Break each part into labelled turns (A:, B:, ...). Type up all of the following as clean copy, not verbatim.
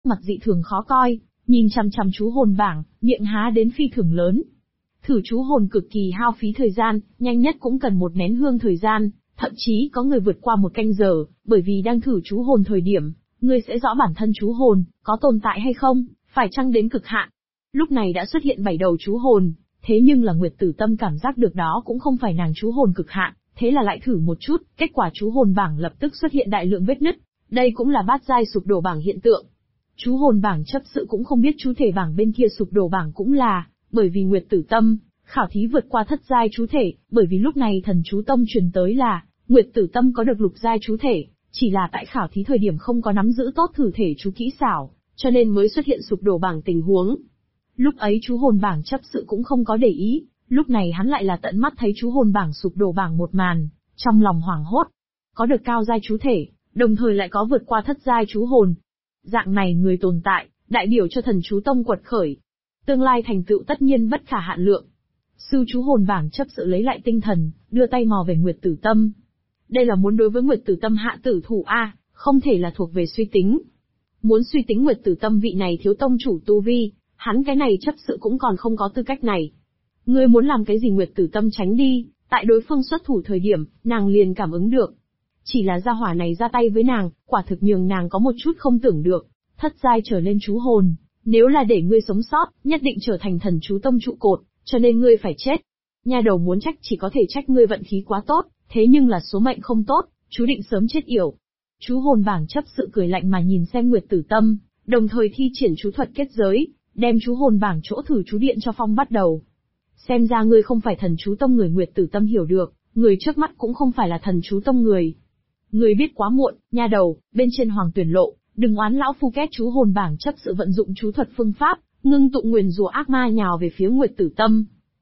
A: mặt dị thường khó coi, nhìn chằm chằm chú hồn bảng, miệng há đến phi thường lớn. Thử chú hồn cực kỳ hao phí thời gian, nhanh nhất cũng cần một nén hương thời gian, thậm chí có người vượt qua 1 canh giờ, bởi vì đang thử chú hồn thời điểm, ngươi sẽ rõ bản thân chú hồn, có tồn tại hay không, phải chăng đến cực hạn. Lúc này đã xuất hiện 7 đầu chú hồn, thế nhưng là Nguyệt Tử Tâm cảm giác được đó cũng không phải nàng chú hồn cực hạn, thế là lại thử một chút, kết quả chú hồn bảng lập tức xuất hiện đại lượng vết nứt, đây cũng là bát giai sụp đổ bảng hiện tượng. Chú hồn bảng chấp sự cũng không biết chú thể bảng bên kia sụp đổ bảng cũng là, bởi vì Nguyệt Tử Tâm, khảo thí vượt qua thất giai chú thể, bởi vì lúc này thần chú tông truyền tới là, Nguyệt Tử Tâm có được lục giai chú thể, chỉ là tại khảo thí thời điểm không có nắm giữ tốt thử thể chú kỹ xảo, cho nên mới xuất hiện sụp đổ bảng tình huống. Lúc ấy chú hồn bảng chấp sự cũng không có để ý, lúc này hắn lại là tận mắt thấy chú hồn bảng sụp đổ bảng một màn, trong lòng hoảng hốt. Có được cao giai chú thể, đồng thời lại có vượt qua thất giai chú hồn. Dạng này người tồn tại, đại biểu cho thần chú tông quật khởi. Tương lai thành tựu tất nhiên bất khả hạn lượng. Sư chú hồn bảng chấp sự lấy lại tinh thần, đưa tay mò về Nguyệt Tử Tâm. Đây là muốn đối với Nguyệt Tử Tâm hạ tử thủ A, không thể là thuộc về suy tính. Muốn suy tính Nguyệt Tử Tâm vị này thiếu tông chủ tu vi, hắn cái này chấp sự cũng còn không có tư cách này. Ngươi muốn làm cái gì Nguyệt Tử Tâm tránh đi, tại đối phương xuất thủ thời điểm, nàng liền cảm ứng được. Chỉ là gia hỏa này ra tay với nàng, quả thực nhường nàng có một chút không tưởng được, thất giai trở lên chú hồn, nếu là để ngươi sống sót, nhất định trở thành thần chú tông trụ cột, cho nên ngươi phải chết. Nha đầu muốn trách chỉ có thể trách ngươi vận khí quá tốt, thế nhưng là số mệnh không tốt, chú định sớm chết yểu. Chú hồn bảng chấp sự cười lạnh mà nhìn xem Nguyệt Tử Tâm, đồng thời thi triển chú thuật kết giới, đem chú hồn bảng chỗ thử chú điện cho phong bắt đầu. Xem ra ngươi không phải thần chú tông người. Nguyệt Tử Tâm hiểu được, người trước mắt cũng không phải là thần chú tông người. Ngươi biết quá muộn, nha đầu, bên trên Hoàng Tuyển Lộ, đừng oán lão phu kết chú hồn bảng chấp sự vận dụng chú thuật phương pháp, ngưng tụ nguyền rủa ác ma nhào về phía Nguyệt Tử Tâm.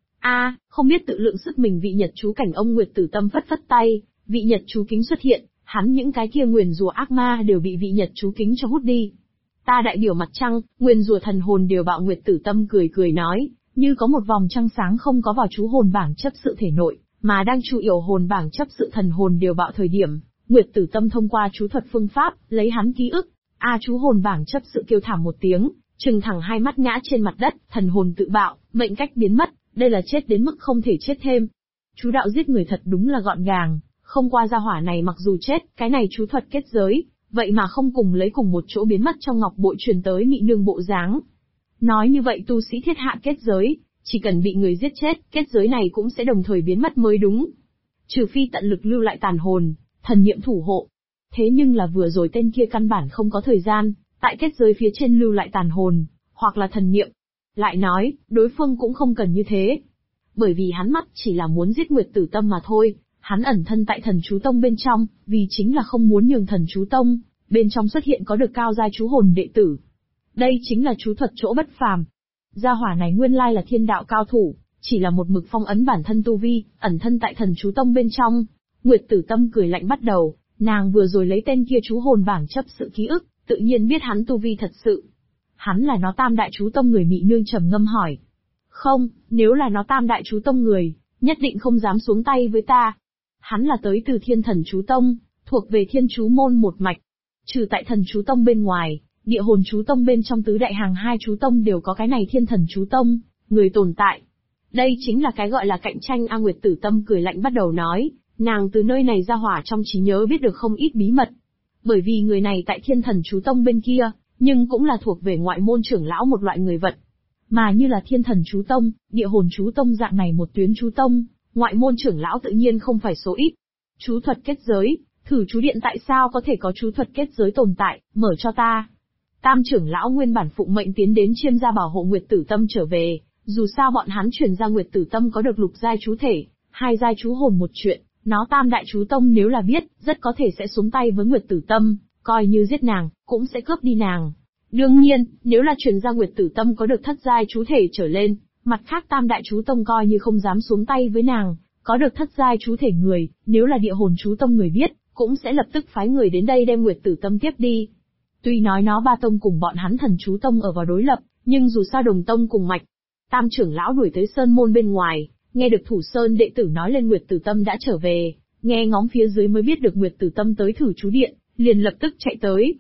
A: Không biết tự lượng sức mình vị nhật chú cảnh ông. Nguyệt Tử Tâm phất phất tay, vị nhật chú kính xuất hiện, hắn những cái kia nguyền rủa ác ma đều bị vị nhật chú kính cho hút đi. Ta đại biểu mặt trăng, nguyền rủa thần hồn đều bạo. Nguyệt Tử Tâm cười cười nói, như có một vòng trăng sáng không có vào chú hồn bảng chấp sự thể nội, mà đang chu yểu hồn bảng chấp sự thần hồn đều bạo thời điểm, Nguyệt Tử Tâm thông qua chú thuật phương pháp, lấy hắn ký ức. Chú hồn bảng chấp sự kêu thảm một tiếng, trừng thẳng hai mắt ngã trên mặt đất, thần hồn tự bạo, mệnh cách biến mất, đây là chết đến mức không thể chết thêm. Chú đạo giết người thật đúng là gọn gàng, không qua gia hỏa này mặc dù chết, cái này chú thuật kết giới, vậy mà không cùng lấy cùng một chỗ biến mất trong ngọc bội truyền tới mị nương bộ dáng. Nói như vậy tu sĩ thiết hạ kết giới, chỉ cần bị người giết chết, kết giới này cũng sẽ đồng thời biến mất mới đúng. Trừ phi tận lực lưu lại tàn hồn, thần niệm thủ hộ. Thế nhưng là vừa rồi tên kia căn bản không có thời gian, tại kết giới phía trên lưu lại tàn hồn, hoặc là thần niệm. Lại nói, đối phương cũng không cần như thế. Bởi vì hắn mắt chỉ là muốn giết Nguyệt Tử Tâm mà thôi, hắn ẩn thân tại thần chú tông bên trong, vì chính là không muốn nhường thần chú tông, bên trong xuất hiện có được cao giai chú hồn đệ tử. Đây chính là chú thuật chỗ bất phàm. Gia hỏa này nguyên lai là thiên đạo cao thủ, chỉ là một mực phong ấn bản thân tu vi, ẩn thân tại thần chú tông bên trong. Nguyệt Tử Tâm cười lạnh bắt đầu, nàng vừa rồi lấy tên kia chú hồn bảng chấp sự ký ức, tự nhiên biết hắn tu vi thật sự. Hắn là nó tam đại chú tông người. Mị nương trầm ngâm hỏi. Không, nếu là nó tam đại chú tông người, nhất định không dám xuống tay với ta. Hắn là tới từ thiên thần chú tông, thuộc về thiên chú môn một mạch. Trừ tại thần chú tông bên ngoài, địa hồn chú tông bên trong tứ đại hàng hai chú tông đều có cái này thiên thần chú tông, người tồn tại. Đây chính là cái gọi là cạnh tranh. Nguyệt Tử Tâm cười lạnh bắt đầu nói, nàng từ nơi này ra hỏa trong trí nhớ biết được không ít bí mật. Bởi vì người này tại thiên thần chú tông bên kia, nhưng cũng là thuộc về ngoại môn trưởng lão một loại người vật. Mà như là thiên thần chú tông, địa hồn chú tông dạng này một tuyến chú tông, ngoại môn trưởng lão tự nhiên không phải số ít. Chú thuật kết giới, thử chú điện tại sao có thể có chú thuật kết giới tồn tại, mở cho ta. Tam trưởng lão nguyên bản phụng mệnh tiến đến chiêm gia bảo hộ Nguyệt Tử Tâm trở về, dù sao bọn hắn truyền ra Nguyệt Tử Tâm có được lục giai chú thể, hai giai chú hồn một chuyện, nó tam đại chú tông nếu là biết, rất có thể sẽ xuống tay với Nguyệt Tử Tâm, coi như giết nàng, cũng sẽ cướp đi nàng. Đương nhiên, nếu là truyền ra Nguyệt Tử Tâm có được thất giai chú thể trở lên, mặt khác tam đại chú tông coi như không dám xuống tay với nàng, có được thất giai chú thể người, nếu là địa hồn chú tông người biết, cũng sẽ lập tức phái người đến đây đem Nguyệt Tử Tâm tiếp đi. Tuy nói nó ba tông cùng bọn hắn thần chú tông ở vào đối lập, nhưng dù sao đồng tông cùng mạch. Tam trưởng lão đuổi tới sơn môn bên ngoài, nghe được thủ sơn đệ tử nói lên Nguyệt Tử Tâm đã trở về, nghe ngóng phía dưới mới biết được Nguyệt Tử Tâm tới thử chú điện, liền lập tức chạy tới.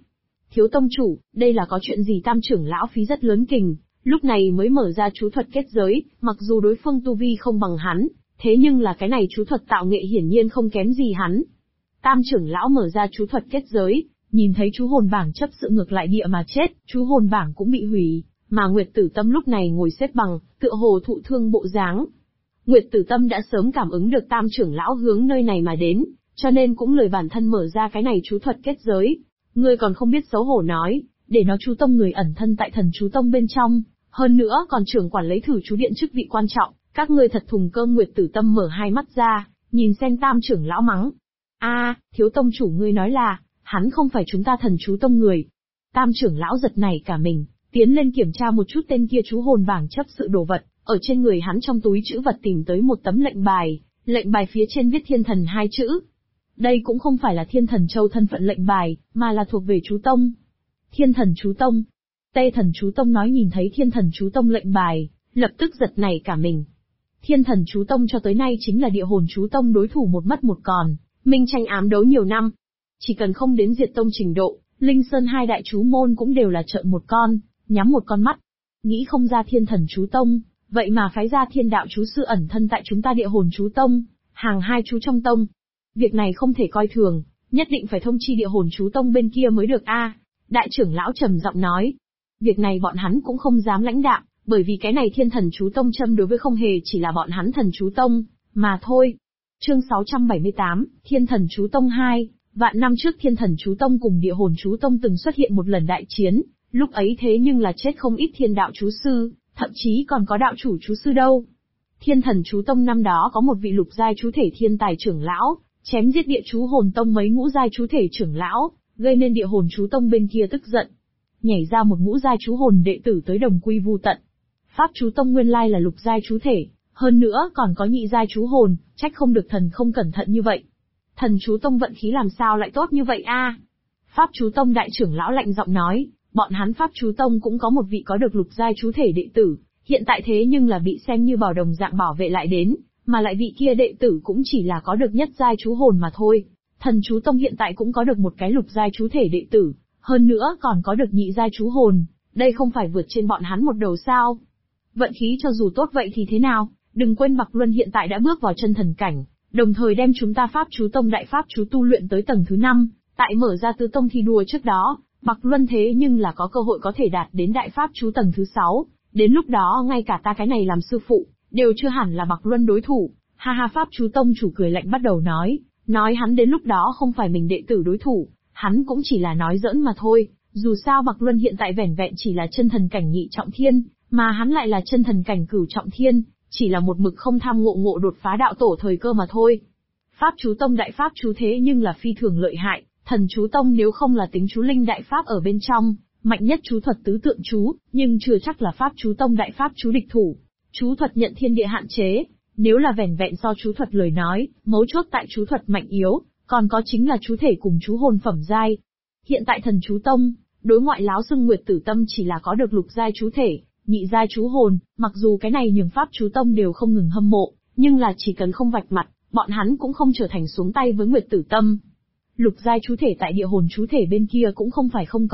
A: Thiếu tông chủ, đây là có chuyện gì? Tam trưởng lão phí rất lớn kình, lúc này mới mở ra chú thuật kết giới, mặc dù đối phương tu vi không bằng hắn, thế nhưng là cái này chú thuật tạo nghệ hiển nhiên không kém gì hắn. Tam trưởng lão mở ra chú thuật kết giới, nhìn thấy chú hồn bảng chấp sự ngược lại địa mà chết, chú hồn bảng cũng bị hủy, mà Nguyệt Tử Tâm lúc này ngồi xếp bằng, tựa hồ thụ thương bộ dáng. Nguyệt Tử Tâm đã sớm cảm ứng được Tam trưởng lão hướng nơi này mà đến, cho nên cũng lười bản thân mở ra cái này chú thuật kết giới. Ngươi còn không biết xấu hổ nói, để nó chú tông người ẩn thân tại thần chú tông bên trong, hơn nữa còn trưởng quản lấy thử chú điện chức vị quan trọng, các ngươi thật thùng cơm. Nguyệt Tử Tâm mở hai mắt ra, nhìn xem Tam trưởng lão mắng. Thiếu tông chủ ngươi nói là, hắn không phải chúng ta thần chú tông người. Tam trưởng lão giật nảy cả mình, tiến lên kiểm tra một chút tên kia chú hồn bảng chấp sự đồ vật, ở trên người hắn trong túi trữ vật tìm tới một tấm lệnh bài phía trên viết Thiên Thần hai chữ. Đây cũng không phải là Thiên Thần Châu thân phận lệnh bài, mà là thuộc về chú tông. Thiên Thần chú tông. Tê Thần chú tông nói nhìn thấy Thiên Thần chú tông lệnh bài, lập tức giật nảy cả mình. Thiên Thần chú tông cho tới nay chính là địa hồn chú tông đối thủ một mất một còn, minh tranh ám đấu nhiều năm. Chỉ cần không đến diệt tông trình độ, Linh Sơn hai đại chú môn cũng đều là trợn một con, nhắm một con mắt. Nghĩ không ra Thiên Thần chú tông, vậy mà phái ra Thiên Đạo chú sư ẩn thân tại chúng ta địa hồn chú tông, hàng hai chú trong tông. Việc này không thể coi thường, nhất định phải thông chi địa hồn chú tông bên kia mới được Đại trưởng lão trầm giọng nói. Việc này bọn hắn cũng không dám lãnh đạm, bởi vì cái này Thiên Thần chú tông châm đối với không hề chỉ là bọn hắn thần chú tông, mà thôi. Chương 678, Thiên Thần chú tông 2. Vạn năm trước Thiên Thần chú tông cùng địa hồn chú tông từng xuất hiện một lần đại chiến, lúc ấy thế nhưng là chết không ít thiên đạo chú sư, thậm chí còn có đạo chủ chú sư đâu. Thiên Thần chú tông năm đó có một vị lục giai chú thể thiên tài trưởng lão, chém giết địa chú hồn tông mấy ngũ giai chú thể trưởng lão, gây nên địa hồn chú tông bên kia tức giận, nhảy ra một ngũ giai chú hồn đệ tử tới đồng quy vu tận. Pháp chú tông nguyên lai là lục giai chú thể, hơn nữa còn có nhị giai chú hồn, trách không được thần không cẩn thận như vậy. Thần chú tông vận khí làm sao lại tốt như vậy Pháp chú tông đại trưởng lão lạnh giọng nói, bọn hắn Pháp chú tông cũng có một vị có được lục giai chú thể đệ tử, hiện tại thế nhưng là bị xem như bảo đồng dạng bảo vệ lại đến, mà lại vị kia đệ tử cũng chỉ là có được nhất giai chú hồn mà thôi. Thần chú tông hiện tại cũng có được một cái lục giai chú thể đệ tử, hơn nữa còn có được nhị giai chú hồn, đây không phải vượt trên bọn hắn một đầu sao? Vận khí cho dù tốt vậy thì thế nào, đừng quên Bạc Luân hiện tại đã bước vào chân thần cảnh, đồng thời đem chúng ta Pháp chú tông đại pháp chú tu luyện tới tầng thứ 5, tại mở ra tứ tông thi đua trước đó, Bạc Luân thế nhưng là có cơ hội có thể đạt đến đại pháp chú tầng thứ 6, đến lúc đó ngay cả ta cái này làm sư phụ, đều chưa hẳn là Bạc Luân đối thủ. Ha, Pháp chú tông chủ cười lạnh bắt đầu nói hắn đến lúc đó không phải mình đệ tử đối thủ, hắn cũng chỉ là nói giỡn mà thôi, dù sao Bạc Luân hiện tại vẻn vẹn chỉ là chân thần cảnh nhị trọng thiên, mà hắn lại là chân thần cảnh cửu trọng thiên, chỉ là một mực không tham ngộ đột phá đạo tổ thời cơ mà thôi. Pháp chú tông đại pháp chú thế nhưng là phi thường lợi hại, thần chú tông nếu không là tính chú linh đại pháp ở bên trong, mạnh nhất chú thuật tứ tượng chú, nhưng chưa chắc là pháp chú tông đại pháp chú địch thủ. Chú thuật nhận thiên địa hạn chế, nếu là vẻn vẹn do chú thuật lời nói, mấu chốt tại chú thuật mạnh yếu, còn có chính là chú thể cùng chú hồn phẩm giai. Hiện tại thần chú tông, đối ngoại láo xưng Nguyệt Tử Tâm chỉ là có được lục giai chú thể, nhị giai chú hồn, mặc dù cái này nhường pháp chú tông đều không ngừng hâm mộ, nhưng là chỉ cần không vạch mặt, bọn hắn cũng không trở thành xuống tay với Nguyệt Tử Tâm. Lục giai chú thể tại địa hồn chú thể bên kia cũng không phải không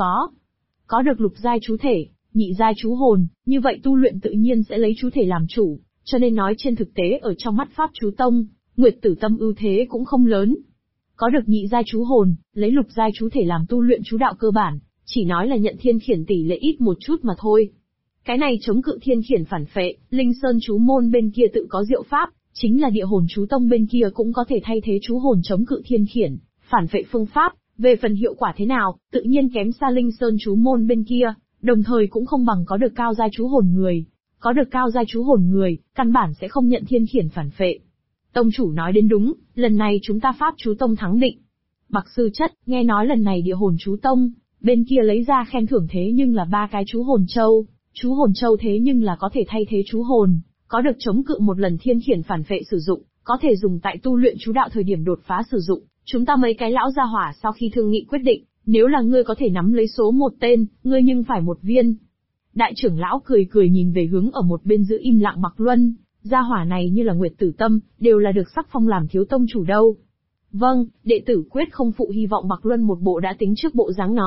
A: có được lục giai chú thể, nhị giai chú hồn, như vậy tu luyện tự nhiên sẽ lấy chú thể làm chủ, cho nên nói trên thực tế ở trong mắt pháp chú tông, Nguyệt Tử Tâm ưu thế cũng không lớn. Có được nhị giai chú hồn, lấy lục giai chú thể làm tu luyện chú đạo cơ bản, chỉ nói là nhận thiên khiển tỷ lệ ít một chút mà thôi. Cái này chống cự thiên khiển phản phệ, Linh Sơn chú môn bên kia tự có diệu pháp, chính là địa hồn chú tông bên kia cũng có thể thay thế chú hồn chống cự thiên khiển, phản phệ phương pháp, về phần hiệu quả thế nào, tự nhiên kém xa Linh Sơn chú môn bên kia, đồng thời cũng không bằng có được cao giai chú hồn người. Có được cao giai chú hồn người, căn bản sẽ không nhận thiên khiển phản phệ. Tông chủ nói đến đúng, lần này chúng ta pháp chú tông thắng định. Bạc sư chất, nghe nói lần này địa hồn chú tông, bên kia lấy ra khen thưởng thế nhưng là 3 cái chú hồn châu thế nhưng là có thể thay thế chú hồn, có được chống cự một lần thiên khiển phản phệ sử dụng, có thể dùng tại tu luyện chú đạo thời điểm đột phá sử dụng. Chúng ta mấy cái lão gia hỏa sau khi thương nghị quyết định, nếu là ngươi có thể nắm lấy số 1 tên, ngươi nhưng phải 1 viên. Đại trưởng lão cười nhìn về hướng ở một bên giữ im lặng Bạc Luân, gia hỏa này như là Nguyệt Tử Tâm, đều là được sắc phong làm thiếu tông chủ đâu. Vâng, đệ tử quyết không phụ. Hy vọng Bạc Luân một bộ đã tính trước bộ dáng nói,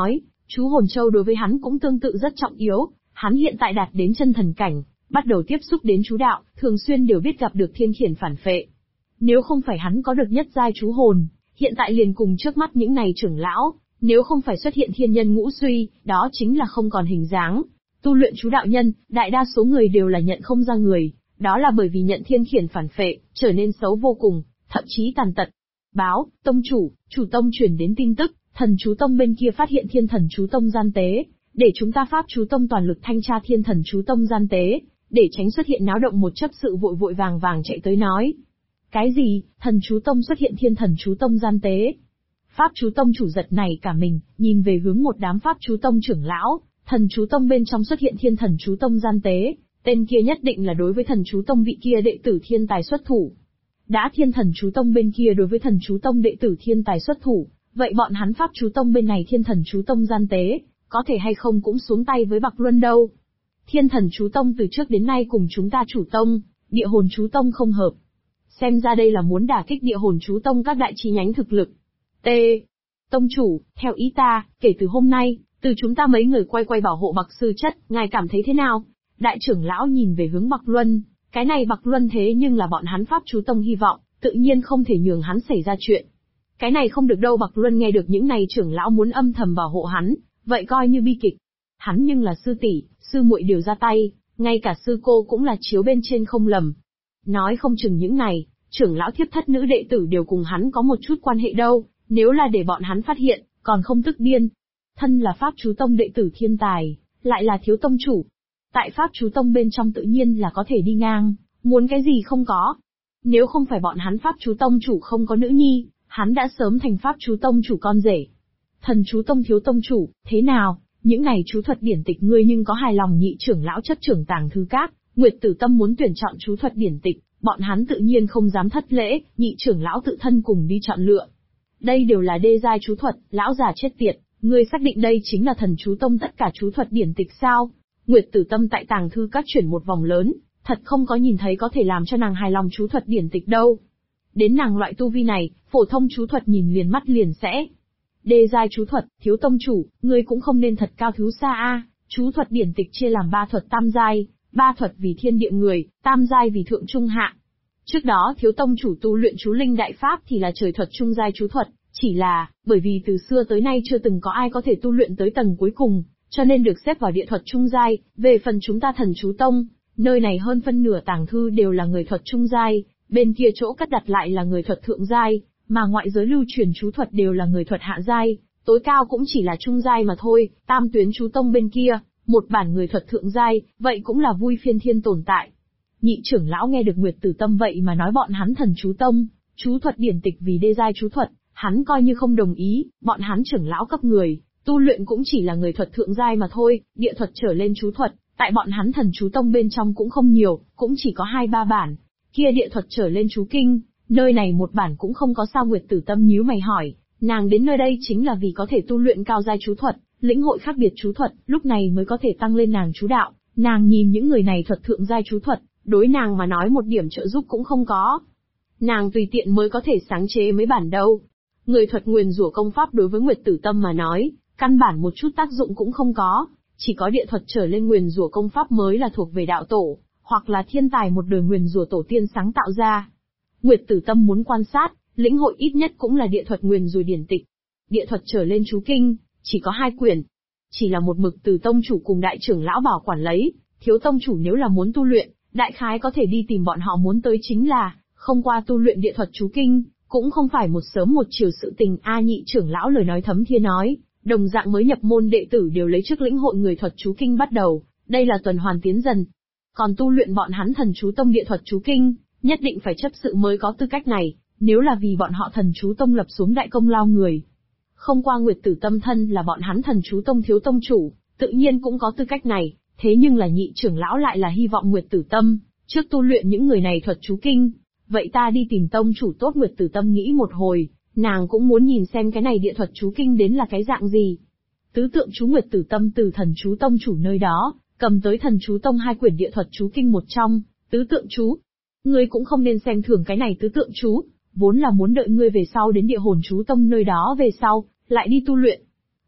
A: Chú hồn châu đối với hắn cũng tương tự rất trọng yếu, hắn hiện tại đạt đến chân thần cảnh, bắt đầu tiếp xúc đến chú đạo, thường xuyên đều biết gặp được thiên khiển phản phệ. Nếu không phải hắn có được nhất giai chú hồn, hiện tại liền cùng trước mắt những này trưởng lão, nếu không phải xuất hiện thiên nhân ngũ suy, đó chính là không còn hình dáng. Tu luyện chú đạo nhân, đại đa số người đều là nhận không ra người, đó là bởi vì nhận thiên khiển phản phệ, trở nên xấu vô cùng, thậm chí tàn tật. Báo, tông chủ tông truyền đến tin tức, thần chú tông bên kia phát hiện thiên thần chú tông gian tế, để chúng ta pháp chú tông toàn lực thanh tra thiên thần chú tông gian tế, để tránh xuất hiện náo động. Một chấp sự vội vội vàng vàng chạy tới nói. Cái gì, thần chú tông xuất hiện thiên thần chú tông gian tế? Pháp chú tông chủ giật này cả mình, nhìn về hướng một đám pháp chú tông trưởng lão, thần chú tông bên trong xuất hiện thiên thần chú tông gian tế, tên kia nhất định là đối với thần chú tông vị kia đệ tử thiên tài xuất thủ. Đã thiên thần chú tông bên kia đối với thần chú tông đệ tử thiên tài xuất thủ, vậy bọn hắn pháp chú tông bên này thiên thần chú tông gian tế, có thể hay không cũng xuống tay với Bạc Luân đâu. Thiên thần chú tông từ trước đến nay cùng chúng ta chủ tông, địa hồn chú tông không hợp. Xem ra đây là muốn đả kích địa hồn chú tông các đại chi nhánh thực lực. T. Tông chủ, theo ý ta, kể từ hôm nay, từ chúng ta mấy người quay bảo hộ Bạc sư chất, ngài cảm thấy thế nào? Đại trưởng lão nhìn về hướng Bạc Luân, cái này Bạc Luân thế nhưng là bọn hắn pháp chú tông hy vọng, tự nhiên không thể nhường hắn xảy ra chuyện. Cái này không được đâu. Bạc Luân nghe được những này trưởng lão muốn âm thầm bảo hộ hắn, vậy coi như bi kịch. Hắn nhưng là sư tỷ, sư muội đều ra tay, ngay cả sư cô cũng là chiếu bên trên không lầm. Nói không chừng những này, trưởng lão thiếp thất nữ đệ tử đều cùng hắn có một chút quan hệ đâu, nếu là để bọn hắn phát hiện, còn không tức điên. Thân là pháp chú tông đệ tử thiên tài, lại là thiếu tông chủ. Tại pháp chú tông bên trong tự nhiên là có thể đi ngang, muốn cái gì không có. Nếu không phải bọn hắn pháp chú tông chủ không có nữ nhi, hắn đã sớm thành pháp chú tông chủ con rể. Thần chú tông thiếu tông chủ, thế nào, những này chú thuật điển tịch ngươi nhưng có hài lòng? Nhị trưởng lão chấp trưởng tàng thư các, Nguyệt Tử Tâm muốn tuyển chọn chú thuật điển tịch, bọn hắn tự nhiên không dám thất lễ, nhị trưởng lão tự thân cùng đi chọn lựa. Đây đều là đê giai chú thuật, lão già chết tiệt, ngươi xác định đây chính là thần chú tông tất cả chú thuật điển tịch sao? Nguyệt Tử Tâm tại tàng thư các chuyển một vòng lớn, thật không có nhìn thấy có thể làm cho nàng hài lòng chú thuật điển tịch đâu. Đến nàng loại tu vi này, phổ thông chú thuật nhìn liền mắt liền sẽ. Đê giai chú thuật, thiếu tông chủ, ngươi cũng không nên thật cao thiếu xa a. Chú thuật điển tịch chia làm 3 thuật tam giai, 3 thuật vì thiên địa người, tam giai vì thượng trung hạ. Trước đó thiếu tông chủ tu luyện chú linh đại pháp thì là trời thuật trung giai chú thuật, chỉ là, bởi vì từ xưa tới nay chưa từng có ai có thể tu luyện tới tầng cuối cùng, cho nên được xếp vào địa thuật trung giai. Về phần chúng ta thần chú tông, nơi này hơn phân nửa tàng thư đều là người thuật trung giai, bên kia chỗ cất đặt lại là người thuật thượng giai, mà ngoại giới lưu truyền chú thuật đều là người thuật hạ giai, tối cao cũng chỉ là trung giai mà thôi. Tam tuyến chú tông bên kia, một bản người thuật thượng giai, vậy cũng là vui phiên thiên tồn tại. Nhị trưởng lão nghe được Nguyệt Tử Tâm vậy mà nói bọn hắn thần chú tông, chú thuật điển tịch vì đê giai chú thuật, hắn coi như không đồng ý. Bọn hắn trưởng lão cấp người, tu luyện cũng chỉ là người thuật thượng giai mà thôi, địa thuật trở lên chú thuật, tại bọn hắn thần chú tông bên trong cũng không nhiều, cũng chỉ có 2-3 bản. Kia địa thuật trở lên chú kinh, nơi này một bản cũng không có sao. Nguyệt Tử Tâm nhíu mày hỏi, nàng đến nơi đây chính là vì có thể tu luyện cao giai chú thuật, lĩnh hội khác biệt chú thuật, lúc này mới có thể tăng lên nàng chú đạo. Nàng nhìn những người này thuật thượng giai chú thuật, đối nàng mà nói một điểm trợ giúp cũng không có. Nàng tùy tiện mới có thể sáng chế mấy bản đâu. Người thuật nguyền rủa công pháp đối với Nguyệt Tử Tâm mà nói, căn bản một chút tác dụng cũng không có, chỉ có địa thuật trở lên nguyền rủa công pháp mới là thuộc về đạo tổ, hoặc là thiên tài một đời nguyền rủa tổ tiên sáng tạo ra. Nguyệt Tử Tâm muốn quan sát, lĩnh hội ít nhất cũng là địa thuật nguyền rủa điển tịch. Địa thuật trở lên chú kinh, chỉ có 2 quyển. Chỉ là một mực từ tông chủ cùng đại trưởng lão bảo quản lấy, thiếu tông chủ nếu là muốn tu luyện, đại khái có thể đi tìm bọn họ muốn tới chính là, không qua tu luyện địa thuật chú kinh, cũng không phải một sớm một chiều sự tình. Nhị trưởng lão lời nói thấm thía nói, đồng dạng mới nhập môn đệ tử đều lấy trước lĩnh hội người thuật chú kinh bắt đầu, đây là tuần hoàn tiến dần. Còn tu luyện bọn hắn thần chú tông địa thuật chú kinh, nhất định phải chấp sự mới có tư cách này, nếu là vì bọn họ thần chú tông lập xuống đại công lao người. Không qua Nguyệt Tử Tâm thân là bọn hắn thần chú tông thiếu tông chủ, tự nhiên cũng có tư cách này, thế nhưng là nhị trưởng lão lại là hy vọng Nguyệt Tử Tâm trước tu luyện những người này thuật chú kinh. Vậy ta đi tìm tông chủ tốt. Nguyệt Tử Tâm nghĩ một hồi, nàng cũng muốn nhìn xem cái này địa thuật chú kinh đến là cái dạng gì. Tứ tượng chú Nguyệt Tử Tâm từ thần chú tông chủ nơi đó, cầm tới thần chú tông 2 quyển địa thuật chú kinh một trong, tứ tượng chú. Ngươi cũng không nên xem thường cái này tứ tượng chú, vốn là muốn đợi ngươi về sau đến địa hồn chú tông nơi đó về sau, lại đi tu luyện.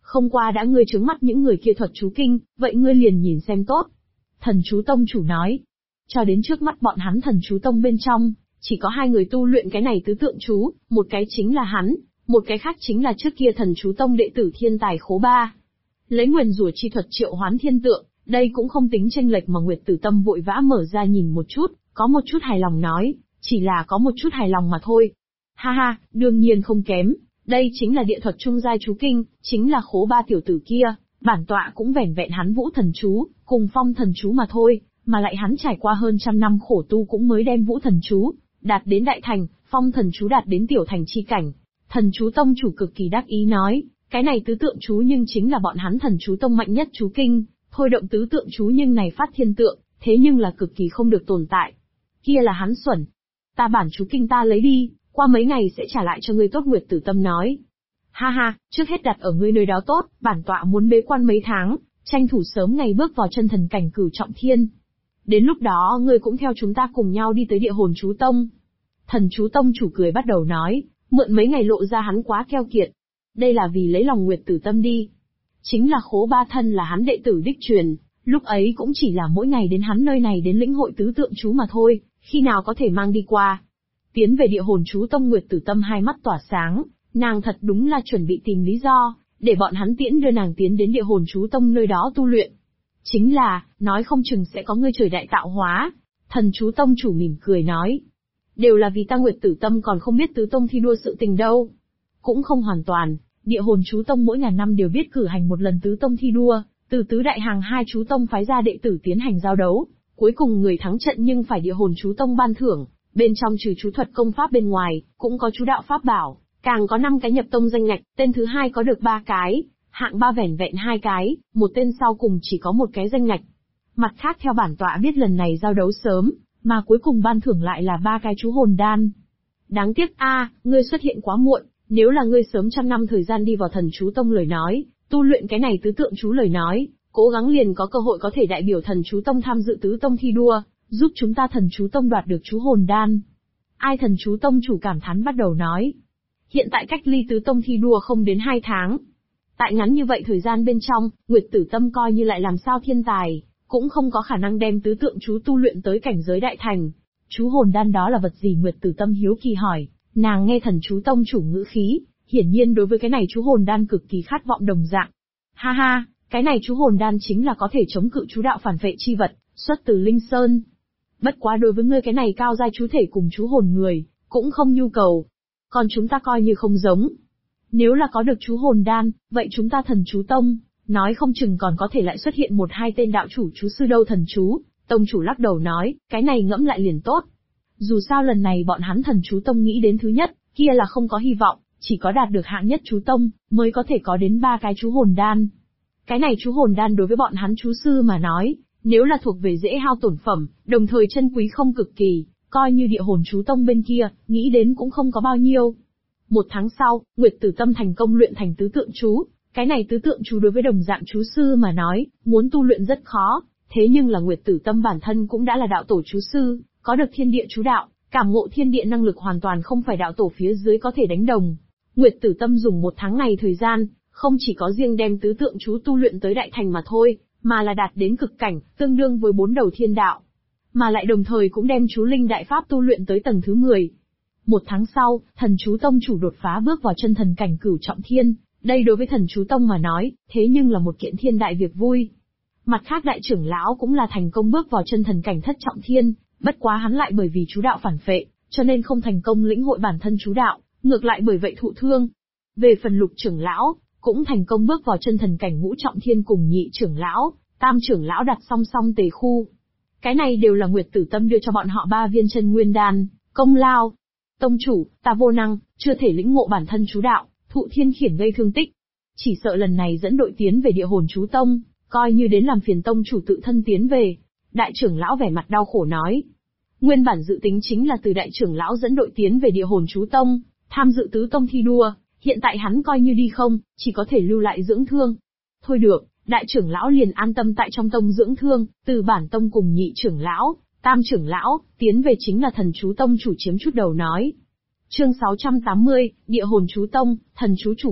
A: Không qua đã ngươi trướng mắt những người kia thuật chú kinh, vậy ngươi liền nhìn xem tốt. Thần chú tông chủ nói. Cho đến trước mắt bọn hắn thần chú tông bên trong, chỉ có 2 người tu luyện cái này tứ tượng chú, một cái chính là hắn, một cái khác chính là trước kia thần chú tông đệ tử thiên tài Khố Ba. Lấy nguyền rủa chi thuật triệu hoán thiên tượng, đây cũng không tính chênh lệch mà Nguyệt Tử Tâm vội vã mở ra nhìn một chút, có một chút hài lòng nói, chỉ là có một chút hài lòng mà thôi. Ha ha, đương nhiên không kém, đây chính là địa thuật trung giai chú kinh, chính là Khố Ba tiểu tử kia, bản tọa cũng vẻn vẹn hắn Vũ thần chú, cùng Phong thần chú mà thôi, mà lại hắn trải qua hơn trăm năm khổ tu cũng mới đem Vũ thần chú đạt đến đại thành, Phong thần chú đạt đến tiểu thành chi cảnh. Thần chú tông chủ cực kỳ đắc ý nói, cái này tứ tượng chú nhưng chính là bọn hắn thần chú tông mạnh nhất chú kinh, thôi động tứ tượng chú nhưng này phát thiên tượng, thế nhưng là cực kỳ không được tồn tại. Kia là hắn xuẩn. Ta bản chú kinh ta lấy đi, qua mấy ngày sẽ trả lại cho ngươi tốt. Nguyệt Tử Tâm nói. Ha ha, trước hết đặt ở ngươi nơi đó tốt, bản tọa muốn bế quan mấy tháng, tranh thủ sớm ngày bước vào chân thần cảnh cửu trọng thiên. Đến lúc đó ngươi cũng theo chúng ta cùng nhau đi tới địa hồn chú tông. Thần chú tông chủ cười bắt đầu nói, mượn mấy ngày lộ ra hắn quá keo kiệt. Đây là vì lấy lòng Nguyệt Tử Tâm đi. Chính là Khố Ba thân là hắn đệ tử đích truyền, lúc ấy cũng chỉ là mỗi ngày đến hắn nơi này đến lĩnh hội tứ tượng chú mà thôi, khi nào có thể mang đi qua. Tiến về địa hồn chú tông. Nguyệt Tử Tâm hai mắt tỏa sáng, nàng thật đúng là chuẩn bị tìm lý do, để bọn hắn tiễn đưa nàng tiến đến địa hồn chú tông nơi đó tu luyện. Chính là, nói không chừng sẽ có ngươi trời đại tạo hóa. Thần chú tông chủ mỉm cười nói. Đều là vì ta Nguyệt Tử Tâm còn không biết tứ tông thi đua sự tình đâu. Cũng không hoàn toàn, địa hồn chú tông mỗi ngàn năm đều biết cử hành một lần tứ tông thi đua, từ tứ đại hàng 2 chú tông phái ra đệ tử tiến hành giao đấu, cuối cùng người thắng trận nhưng phải địa hồn chú tông ban thưởng, bên trong trừ chú thuật công pháp bên ngoài, cũng có chú đạo pháp bảo, càng có 5 cái nhập tông danh ngạch, tên thứ 2 có được 3 cái, hạng 3 vẻn vẹn 2 cái, một tên sau cùng chỉ có 1 cái danh ngạch. Mặt khác theo bản tọa biết lần này giao đấu sớm, mà cuối cùng ban thưởng lại là 3 cái chú hồn đan. Đáng tiếc ngươi xuất hiện quá muộn, nếu là ngươi sớm trăm năm thời gian đi vào thần chú tông lời nói, tu luyện cái này tứ tượng chú lời nói, cố gắng liền có cơ hội có thể đại biểu thần chú tông tham dự tứ tông thi đua, giúp chúng ta thần chú tông đoạt được chú hồn đan. Ai thần chú tông chủ cảm thán bắt đầu nói. Hiện tại cách ly tứ tông thi đua không đến 2 tháng. Tại ngắn như vậy thời gian bên trong, Nguyệt Tử Tâm coi như lại làm sao thiên tài, cũng không có khả năng đem tứ tượng chú tu luyện tới cảnh giới đại thành. Chú hồn đan đó là vật gì? Nguyệt Tử Tâm hiếu kỳ hỏi, nàng nghe thần chú tông chủ ngữ khí, hiển nhiên đối với cái này chú hồn đan cực kỳ khát vọng đồng dạng. Ha ha, cái này chú hồn đan chính là có thể chống cự chú đạo phản vệ chi vật, xuất từ Linh Sơn. Bất quá đối với ngươi cái này cao giai chú thể cùng chú hồn người, cũng không nhu cầu. Còn chúng ta coi như không giống. Nếu là có được chú hồn đan, vậy chúng ta thần chú tông, nói không chừng còn có thể lại xuất hiện 1-2 tên đạo chủ chú sư đâu. Thần chú tông chủ lắc đầu nói, cái này ngẫm lại liền tốt. Dù sao lần này bọn hắn thần chú tông nghĩ đến thứ nhất, kia là không có hy vọng, chỉ có đạt được hạng nhất chú tông, mới có thể có đến 3 cái chú hồn đan. Cái này chú hồn đan đối với bọn hắn chú sư mà nói, nếu là thuộc về dễ hao tổn phẩm, đồng thời chân quý không cực kỳ, coi như địa hồn chú tông bên kia, nghĩ đến cũng không có bao nhiêu. 1 tháng sau, Nguyệt Tử Tâm thành công luyện thành tứ tượng chú. Cái này tứ tượng chú đối với đồng dạng chú sư mà nói, muốn tu luyện rất khó, thế nhưng là Nguyệt Tử Tâm bản thân cũng đã là đạo tổ chú sư, có được thiên địa chú đạo, cảm ngộ thiên địa năng lực hoàn toàn không phải đạo tổ phía dưới có thể đánh đồng. Nguyệt Tử Tâm dùng 1 tháng này thời gian, không chỉ có riêng đem tứ tượng chú tu luyện tới đại thành mà thôi, mà là đạt đến cực cảnh, tương đương với 4 đầu thiên đạo. Mà lại đồng thời cũng đem chú linh đại pháp tu luyện tới tầng thứ 10. 1 tháng sau, thần chú tông chủ đột phá bước vào chân thần cảnh cửu trọng thiên, đây đối với thần chú tông mà nói, thế nhưng là một kiện thiên đại việc vui. Mặt khác đại trưởng lão cũng là thành công bước vào chân thần cảnh thất trọng thiên, bất quá hắn lại bởi vì chú đạo phản phệ, cho nên không thành công lĩnh hội bản thân chú đạo, ngược lại bởi vậy thụ thương. Về phần lục trưởng lão, cũng thành công bước vào chân thần cảnh ngũ trọng thiên cùng nhị trưởng lão, tam trưởng lão đặt song song tề khu. Cái này đều là Nguyệt Tử Tâm đưa cho bọn họ 3 viên chân nguyên đan, công lao. Tông chủ, ta vô năng, chưa thể lĩnh ngộ bản thân chú đạo, thụ thiên khiển gây thương tích. Chỉ sợ lần này dẫn đội tiến về địa hồn chú tông, coi như đến làm phiền tông chủ tự thân tiến về. Đại trưởng lão vẻ mặt đau khổ nói. Nguyên bản dự tính chính là từ đại trưởng lão dẫn đội tiến về địa hồn chú tông, tham dự tứ tông thi đua, hiện tại hắn coi như đi không, chỉ có thể lưu lại dưỡng thương. Thôi được, đại trưởng lão liền an tâm tại trong tông dưỡng thương, từ bản tông cùng nhị trưởng lão, tam trưởng lão, tiến về chính là thần chú tông chủ chiếm chút đầu nói. Chương 680, địa hồn chú tông, thần chú chủ mạch,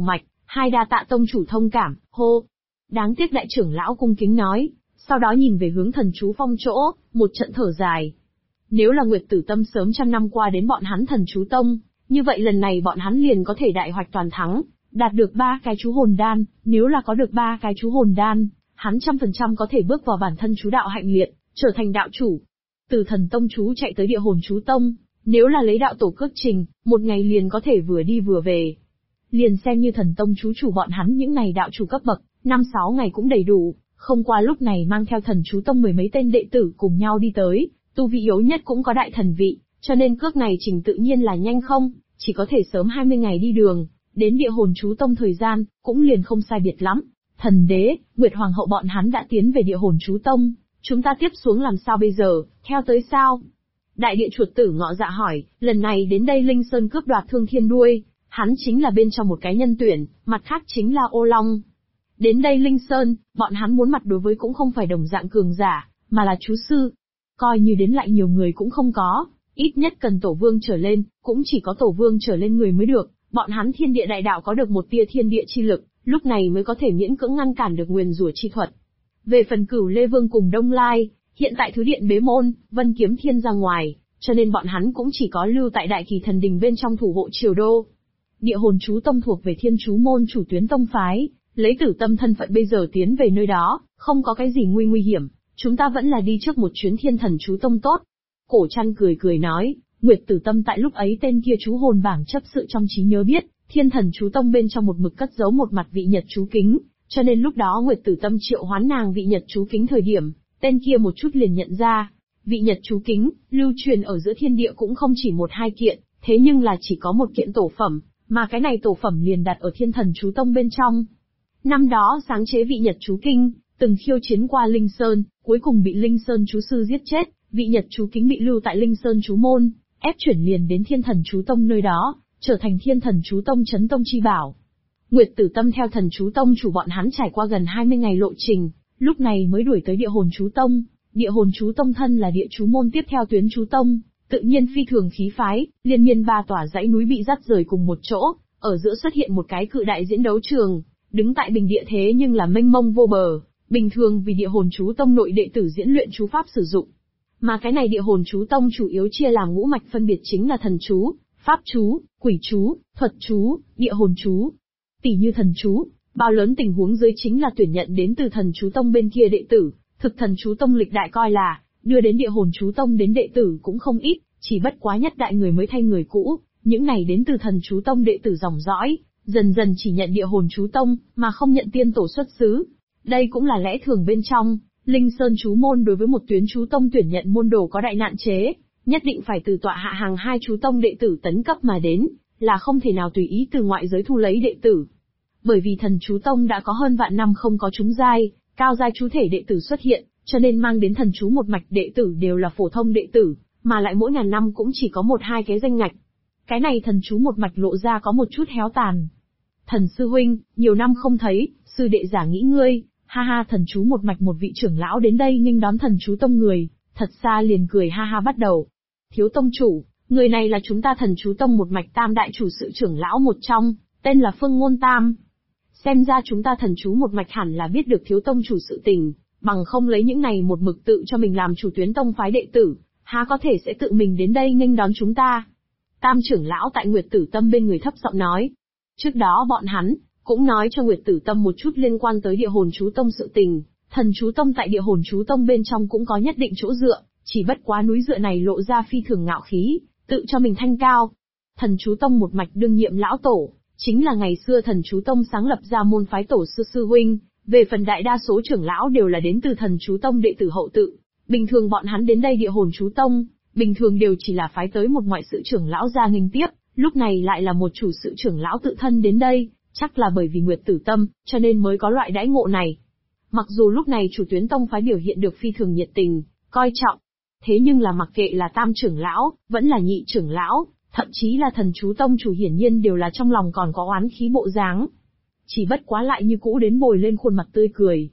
A: Hai đa tạ tông chủ thông cảm, hô. Đáng tiếc đại trưởng lão cung kính nói, sau đó nhìn về hướng thần chú phong chỗ, một trận thở dài. Nếu là Nguyệt Tử Tâm sớm trăm năm qua đến bọn hắn thần chú tông, như vậy lần này bọn hắn liền có thể đại hoạch toàn thắng, đạt được 3 cái chú hồn đan, nếu là có được 3 cái chú hồn đan, hắn 100% có thể bước vào bản thân chú đạo hạnh liệt, trở thành đạo chủ. Từ thần tông chú chạy tới địa hồn chú tông, nếu là lấy đạo tổ cước trình, một ngày liền có thể vừa đi vừa về. Liền xem như thần tông chú chủ bọn hắn những này đạo chủ cấp bậc, 5-6 ngày cũng đầy đủ, không qua lúc này mang theo thần chú tông 10 mấy tên đệ tử cùng nhau đi tới, tu vị yếu nhất cũng có đại thần vị, cho nên cước này trình tự nhiên là nhanh không, chỉ có thể sớm 20 ngày đi đường, đến địa hồn chú tông thời gian, cũng liền không sai biệt lắm. Thần đế, Nguyệt Hoàng hậu bọn hắn đã tiến về địa hồn chú tông, chúng ta tiếp xuống làm sao bây giờ, theo tới sao? Đại địa chuột tử ngọ dạ hỏi, lần này đến đây Linh Sơn cướp đoạt Thương Thiên đuôi, hắn chính là bên trong một cái nhân tuyển, mặt khác chính là Ô Long. Đến đây Linh Sơn, bọn hắn muốn mặt đối với cũng không phải đồng dạng cường giả, mà là chú sư. Coi như đến lại nhiều người cũng không có, ít nhất cần tổ vương trở lên, cũng chỉ có tổ vương trở lên người mới được, bọn hắn thiên địa đại đạo có được một tia thiên địa chi lực, lúc này mới có thể miễn cưỡng ngăn cản được nguyền rủa chi thuật. Về phần Cửu Lê Vương cùng Đông Lai, hiện tại thứ điện bế môn, Vân Kiếm Thiên ra ngoài, cho nên bọn hắn cũng chỉ có lưu tại Đại Kỳ Thần Đình bên trong thủ hộ triều đô. Địa hồn chú tông thuộc về Thiên Chú môn chủ tuyến tông phái, lấy Tử Tâm thân phận bây giờ tiến về nơi đó, không có cái gì nguy hiểm, chúng ta vẫn là đi trước một chuyến Thiên Thần chú tông tốt. Cổ Trăn cười cười nói, Nguyệt Tử Tâm tại lúc ấy tên kia chú hồn bảng chấp sự trong trí nhớ biết, Thiên Thần chú tông bên trong một mực cất giấu một mặt vị nhật chú kính, cho nên lúc đó Nguyệt Tử Tâm triệu hoán nàng vị nhật chú kính thời điểm, tên kia một chút liền nhận ra, vị nhật chú kính, lưu truyền ở giữa thiên địa cũng không chỉ 1-2 kiện, thế nhưng là chỉ có một kiện tổ phẩm, mà cái này tổ phẩm liền đặt ở Thiên Thần chú tông bên trong. Năm đó sáng chế vị nhật chú kinh, từng khiêu chiến qua Linh Sơn, cuối cùng bị Linh Sơn chú sư giết chết, vị nhật chú kính bị lưu tại Linh Sơn chú môn, ép chuyển liền đến Thiên Thần chú tông nơi đó, trở thành Thiên Thần chú tông chấn tông chi bảo. Nguyệt Tử Tâm theo Thần chú tông chủ bọn hắn trải qua gần 20 ngày lộ trình, lúc này mới đuổi tới địa hồn chú tông. Địa hồn chú tông thân là địa chú môn tiếp theo tuyến chú tông, tự nhiên phi thường khí phái, liên miên 3 tòa dãy núi bị dắt rời cùng một chỗ, ở giữa xuất hiện một cái cự đại diễn đấu trường, đứng tại bình địa thế nhưng là mênh mông vô bờ, bình thường vì địa hồn chú tông nội đệ tử diễn luyện chú pháp sử dụng. Mà cái này địa hồn chú tông chủ yếu chia làm ngũ mạch phân biệt chính là thần chú, pháp chú, quỷ chú, thuật chú, địa hồn chú. Tỷ như thần chú, bao lớn tình huống dưới chính là tuyển nhận đến từ thần chú tông bên kia đệ tử, thực thần chú tông lịch đại coi là, đưa đến địa hồn chú tông đến đệ tử cũng không ít, chỉ bất quá nhất đại người mới thay người cũ, những này đến từ thần chú tông đệ tử dòng dõi, dần dần chỉ nhận địa hồn chú tông, mà không nhận tiên tổ xuất xứ. Đây cũng là lẽ thường bên trong, Linh Sơn chú môn đối với một tuyến chú tông tuyển nhận môn đồ có đại nạn chế, nhất định phải từ tọa hạ hàng 2 chú tông đệ tử tấn cấp mà đến, là không thể nào tùy ý từ ngoại giới thu lấy đệ tử. Bởi vì thần chú tông đã có hơn vạn năm không có chúng giai, cao giai chú thể đệ tử xuất hiện, cho nên mang đến thần chú một mạch đệ tử đều là phổ thông đệ tử, mà lại mỗi ngàn năm cũng chỉ có 1-2 cái danh ngạch. Cái này thần chú một mạch lộ ra có một chút héo tàn. Thần sư huynh, nhiều năm không thấy, sư đệ giả nghĩ ngươi, ha ha. Thần chú một mạch một vị trưởng lão đến đây nghênh đón thần chú tông người, thật xa liền cười ha ha bắt đầu. Thiếu tông chủ, người này là chúng ta thần chú tông một mạch tam đại chủ sự trưởng lão một trong, tên là Phương Ngôn Tam. Xem ra chúng ta thần chú một mạch hẳn là biết được thiếu tông chủ sự tình, bằng không lấy những này một mực tự cho mình làm chủ tuyến tông phái đệ tử, há có thể sẽ tự mình đến đây nghênh đón chúng ta. Tam trưởng lão tại Nguyệt Tử Tâm bên người thấp giọng nói. Trước đó bọn hắn cũng nói cho Nguyệt Tử Tâm một chút liên quan tới địa hồn chú tông sự tình, thần chú tông tại địa hồn chú tông bên trong cũng có nhất định chỗ dựa, chỉ bất quá núi dựa này lộ ra phi thường ngạo khí, tự cho mình thanh cao. Thần chú tông một mạch đương nhiệm lão tổ, chính là ngày xưa thần chú tông sáng lập ra môn phái tổ sư sư huynh, về phần đại đa số trưởng lão đều là đến từ thần chú tông đệ tử hậu tự. Bình thường bọn hắn đến đây địa hồn chú tông, bình thường đều chỉ là phái tới một ngoại sự trưởng lão ra nghênh tiếp, lúc này lại là một chủ sự trưởng lão tự thân đến đây, chắc là bởi vì Nguyệt Tử Tâm, cho nên mới có loại đãi ngộ này. Mặc dù lúc này chủ tuyến tông phái biểu hiện được phi thường nhiệt tình, coi trọng, thế nhưng là mặc kệ là tam trưởng lão, vẫn là nhị trưởng lão, thậm chí là thần chú tông chủ hiển nhiên đều là trong lòng còn có oán khí bộ dáng. Chỉ bất quá lại như cũ đến bồi lên khuôn mặt tươi cười.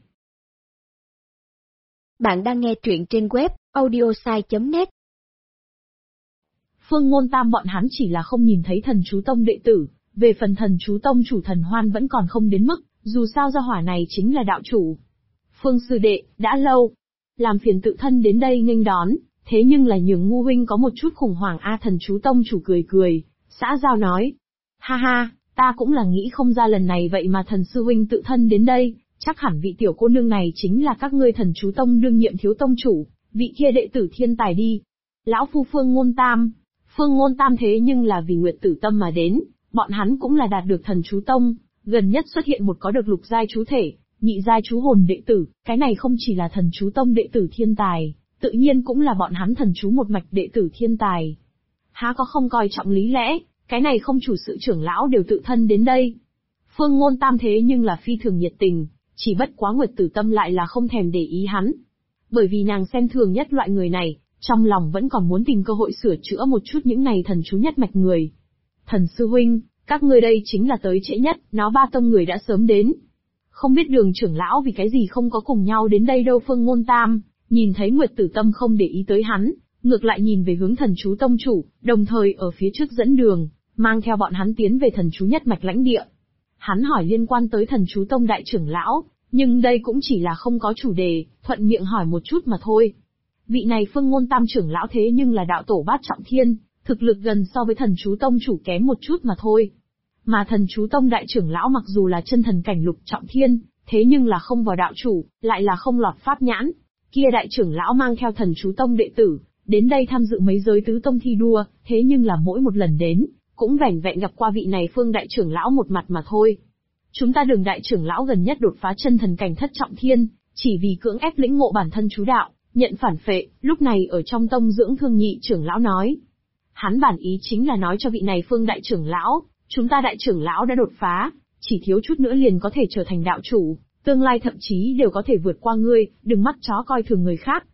B: Bạn đang nghe truyện trên web audiosai.net.
A: Phương Ngôn Tam bọn hắn chỉ là không nhìn thấy thần chú tông đệ tử, Về phần thần chú tông chủ Thần Hoan vẫn còn không đến mức, dù sao gia hỏa này chính là đạo chủ. Phương sư đệ, đã lâu. Làm phiền tự thân đến đây nghênh đón, thế nhưng là nhường ngu huynh có một chút khủng hoảng a. Thần chú tông chủ cười cười, xã giao nói. Ha ha, ta cũng là nghĩ không ra lần này vậy mà thần sư huynh tự thân đến đây, chắc hẳn vị tiểu cô nương này chính là các ngươi thần chú tông đương nhiệm thiếu tông chủ, vị kia đệ tử thiên tài đi. Lão phu Phương Ngôn Tam. Phương Ngôn Tam thế nhưng là vì Nguyệt Tử Tâm mà đến, bọn hắn cũng là đạt được thần chú tông, gần nhất xuất hiện một có được lục giai chú thể, nhị giai chú hồn đệ tử, cái này không chỉ là thần chú tông đệ tử thiên tài, tự nhiên cũng là bọn hắn thần chú một mạch đệ tử thiên tài. Há có không coi trọng lý lẽ, cái này không chủ sự trưởng lão đều tự thân đến đây. Phương Ngôn Tam thế nhưng là phi thường nhiệt tình, chỉ bất quá Nguyệt Tử Tâm lại là không thèm để ý hắn. Bởi vì nàng xem thường nhất loại người này, trong lòng vẫn còn muốn tìm cơ hội sửa chữa một chút những này thần chú nhất mạch người. Thần sư huynh, các ngươi đây chính là tới trễ nhất, nó ba tông người đã sớm đến. Không biết Đường trưởng lão vì cái gì không có cùng nhau đến đây đâu. Phương Ngôn Tam, nhìn thấy Nguyệt Tử Tâm không để ý tới hắn, ngược lại nhìn về hướng thần chú tông chủ, đồng thời ở phía trước dẫn đường, mang theo bọn hắn tiến về thần chú nhất mạch lãnh địa. Hắn hỏi liên quan tới thần chú tông đại trưởng lão, nhưng đây cũng chỉ là không có chủ đề, thuận miệng hỏi một chút mà thôi. Vị này Phương Ngôn Tam trưởng lão thế nhưng là đạo tổ bát trọng thiên, thực lực gần so với thần chú tông chủ kém một chút mà thôi. Mà thần chú tông đại trưởng lão mặc dù là chân thần cảnh lục trọng thiên, thế nhưng là không vào đạo chủ, lại là không lọt pháp nhãn. Kia đại trưởng lão mang theo thần chú tông đệ tử, đến đây tham dự mấy giới tứ tông thi đua, thế nhưng là mỗi một lần đến, cũng vẻn vẹn gặp qua vị này Phương đại trưởng lão một mặt mà thôi. Chúng ta Đường đại trưởng lão gần nhất đột phá chân thần cảnh thất trọng thiên, chỉ vì cưỡng ép lĩnh ngộ bản thân chú đạo, nhận phản phệ, lúc này ở trong tông dưỡng thương nhị trưởng lão nói. Hắn bản ý chính là nói cho vị này Phương đại trưởng lão, chúng ta đại trưởng lão đã đột phá, chỉ thiếu chút nữa liền có thể trở thành đạo chủ, tương lai thậm chí đều có thể vượt qua ngươi, đừng mắt chó coi thường người khác.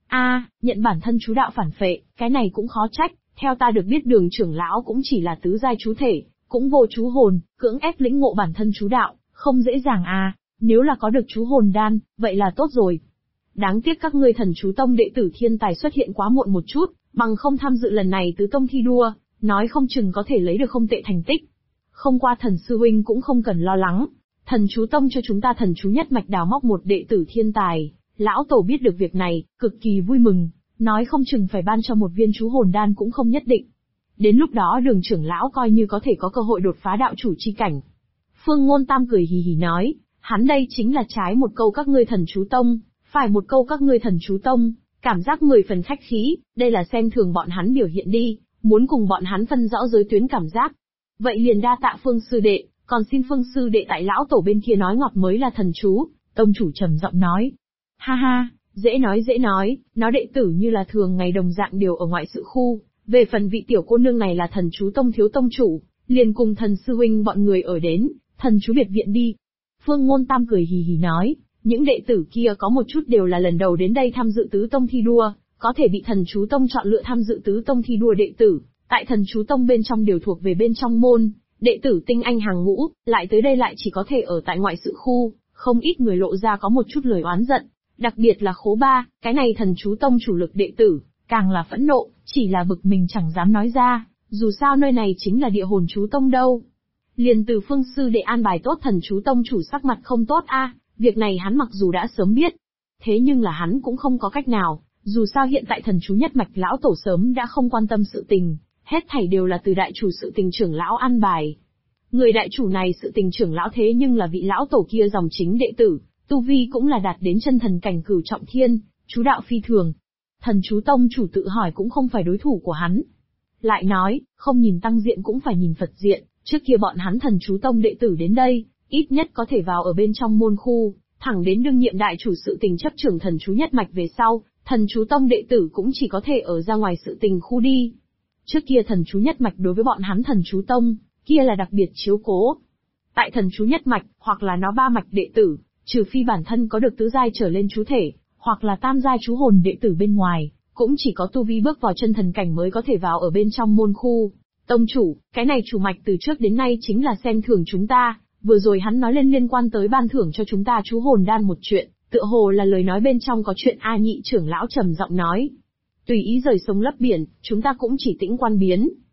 A: Nhận bản thân chú đạo phản phệ, cái này cũng khó trách, theo ta được biết Đường trưởng lão cũng chỉ là tứ giai chú thể, cũng vô chú hồn, cưỡng ép lĩnh ngộ bản thân chú đạo, không dễ dàng nếu là có được chú hồn đan, vậy là tốt rồi. Đáng tiếc các ngươi thần chú tông đệ tử thiên tài xuất hiện quá muộn một chút, bằng không tham dự lần này tứ tông thi đua, nói không chừng có thể lấy được không tệ thành tích. Không qua thần sư huynh cũng không cần lo lắng, thần chú tông cho chúng ta thần chú nhất mạch đào móc một đệ tử thiên tài, lão tổ biết được việc này, cực kỳ vui mừng, nói không chừng phải ban cho một viên chú hồn đan cũng không nhất định. Đến lúc đó Đường trưởng lão coi như có thể có cơ hội đột phá đạo chủ chi cảnh. Phương Ngôn Tam cười hì hì nói, hắn đây chính là trái một câu các ngươi thần chú tông, phải một câu các ngươi thần chú tông, cảm giác 10 phần khách khí, đây là xem thường bọn hắn biểu hiện đi, muốn cùng bọn hắn phân rõ giới tuyến cảm giác. Vậy liền đa tạ Phương sư đệ, còn xin Phương sư đệ tại lão tổ bên kia nói ngọt mới là thần chú. Tông chủ trầm giọng nói. Ha ha, dễ nói, nó đệ tử như là thường ngày đồng dạng đều ở ngoại sự khu, về phần vị tiểu cô nương này là thần chú tông thiếu tông chủ, liền cùng thần sư huynh bọn người ở đến, thần chú biệt viện đi. Phương Ngôn Tam cười hì hì nói, những đệ tử kia có một chút đều là lần đầu đến đây tham dự tứ tông thi đua, có thể bị thần chú tông chọn lựa tham dự tứ tông thi đua đệ tử, tại thần chú tông bên trong đều thuộc về bên trong môn, đệ tử tinh anh hàng ngũ, lại tới đây lại chỉ có thể ở tại ngoại sự khu, không ít người lộ ra có một chút lời oán giận, đặc biệt là Khố Ba, cái này thần chú tông chủ lực đệ tử, càng là phẫn nộ, chỉ là bực mình chẳng dám nói ra, dù sao nơi này chính là địa hồn chú tông đâu. Liền từ Phương sư đệ an bài tốt thần chú tông chủ sắc mặt không tốt việc này hắn mặc dù đã sớm biết, thế nhưng là hắn cũng không có cách nào, dù sao hiện tại thần chú nhất mạch lão tổ sớm đã không quan tâm sự tình, hết thảy đều là từ đại chủ sự tình trưởng lão an bài. Người đại chủ này sự tình trưởng lão thế nhưng là vị lão tổ kia dòng chính đệ tử, tu vi cũng là đạt đến chân thần cảnh cửu trọng thiên, chú đạo phi thường. Thần chú tông chủ tự hỏi cũng không phải đối thủ của hắn. Lại nói, không nhìn tăng diện cũng phải nhìn Phật diện, trước kia bọn hắn thần chú tông đệ tử đến đây, ít nhất có thể vào ở bên trong môn khu, thẳng đến đương nhiệm đại chủ sự tình chấp trưởng thần chú nhất mạch về sau, thần chú tông đệ tử cũng chỉ có thể ở ra ngoài sự tình khu đi. Trước kia thần chú nhất mạch đối với bọn hắn thần chú tông, kia là đặc biệt chiếu cố. Tại thần chú nhất mạch, hoặc là nó ba mạch đệ tử, trừ phi bản thân có được tứ giai trở lên chú thể, hoặc là tam giai chú hồn đệ tử bên ngoài, cũng chỉ có tu vi bước vào chân thần cảnh mới có thể vào ở bên trong môn khu. Tông chủ, cái này chủ mạch từ trước đến nay chính là xem thường chúng ta, vừa rồi hắn nói lên liên quan tới ban thưởng cho chúng ta chú hồn đan một chuyện, tựa hồ là lời nói bên trong có chuyện nhị trưởng lão trầm giọng nói. Tùy ý rời sông lấp biển, chúng ta cũng chỉ tĩnh quan biến.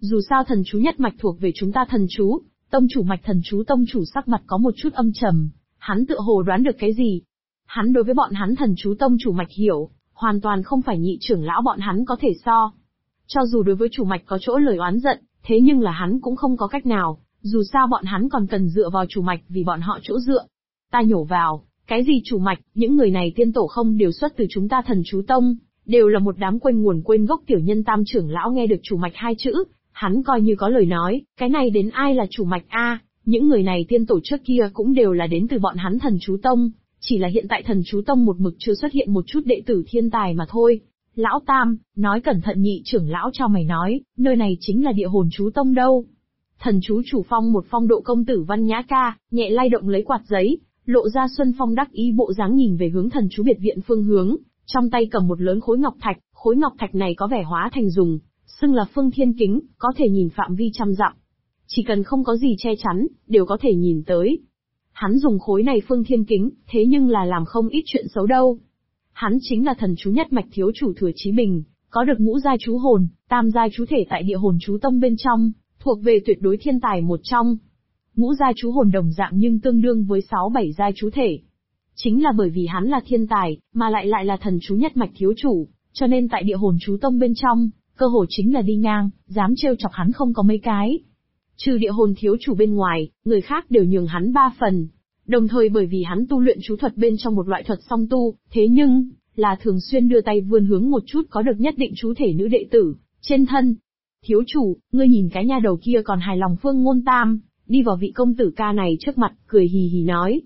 A: Dù sao thần chú nhất mạch thuộc về chúng ta thần chú, tông chủ mạch thần chú tông chủ sắc mặt có một chút âm trầm, hắn tựa hồ đoán được cái gì. Hắn đối với bọn hắn thần chú tông chủ mạch hiểu, hoàn toàn không phải nhị trưởng lão bọn hắn có thể so. Cho dù đối với chủ mạch có chỗ lời oán giận, thế nhưng là hắn cũng không có cách nào, dù sao bọn hắn còn cần dựa vào chủ mạch vì bọn họ chỗ dựa. Ta nhổ vào, cái gì chủ mạch, những người này tiên tổ không đều xuất từ chúng ta thần chú tông, đều là một đám quên nguồn quên gốc tiểu nhân. Tam trưởng lão nghe được chủ mạch hai chữ, hắn coi như có lời nói, cái này đến ai là chủ mạch a? Những người này tiên tổ trước kia cũng đều là đến từ bọn hắn thần chú tông, chỉ là hiện tại thần chú tông một mực chưa xuất hiện một chút đệ tử thiên tài mà thôi. Lão Tam, nói cẩn thận. Nhị trưởng lão cho mày nói, nơi này chính là địa hồn chú tông đâu. Thần chú chủ phong một phong độ công tử Văn Nhã Ca, nhẹ lay động lấy quạt giấy, lộ ra Xuân Phong đắc ý bộ dáng nhìn về hướng thần chú biệt viện phương hướng, trong tay cầm một lớn khối ngọc thạch này có vẻ hóa thành dùng, xưng là Phương Thiên Kính, có thể nhìn phạm vi trăm dặm. Chỉ cần không có gì che chắn, đều có thể nhìn tới. Hắn dùng khối này Phương Thiên Kính, thế nhưng là làm không ít chuyện xấu đâu. Hắn chính là thần chú nhất mạch thiếu chủ Thừa Chí Bình, có được ngũ giai chú hồn, tam giai chú thể tại địa hồn chú tông bên trong, thuộc về tuyệt đối thiên tài một trong. Ngũ giai chú hồn đồng dạng nhưng tương đương với 6-7 giai chú thể. Chính là bởi vì hắn là thiên tài, mà lại là thần chú nhất mạch thiếu chủ, cho nên tại địa hồn chú tông bên trong, cơ hồ chính là đi ngang, dám trêu chọc hắn không có mấy cái. Trừ địa hồn thiếu chủ bên ngoài, người khác đều nhường hắn 3 phần. Đồng thời bởi vì hắn tu luyện chú thuật bên trong một loại thuật song tu, thế nhưng, là thường xuyên đưa tay vươn hướng một chút có được nhất định chú thể nữ đệ tử, trên thân. Thiếu chủ, ngươi nhìn cái nha đầu kia còn hài lòng Phương Ngôn Tam, đi vào vị công tử ca này trước mặt, cười hì hì nói.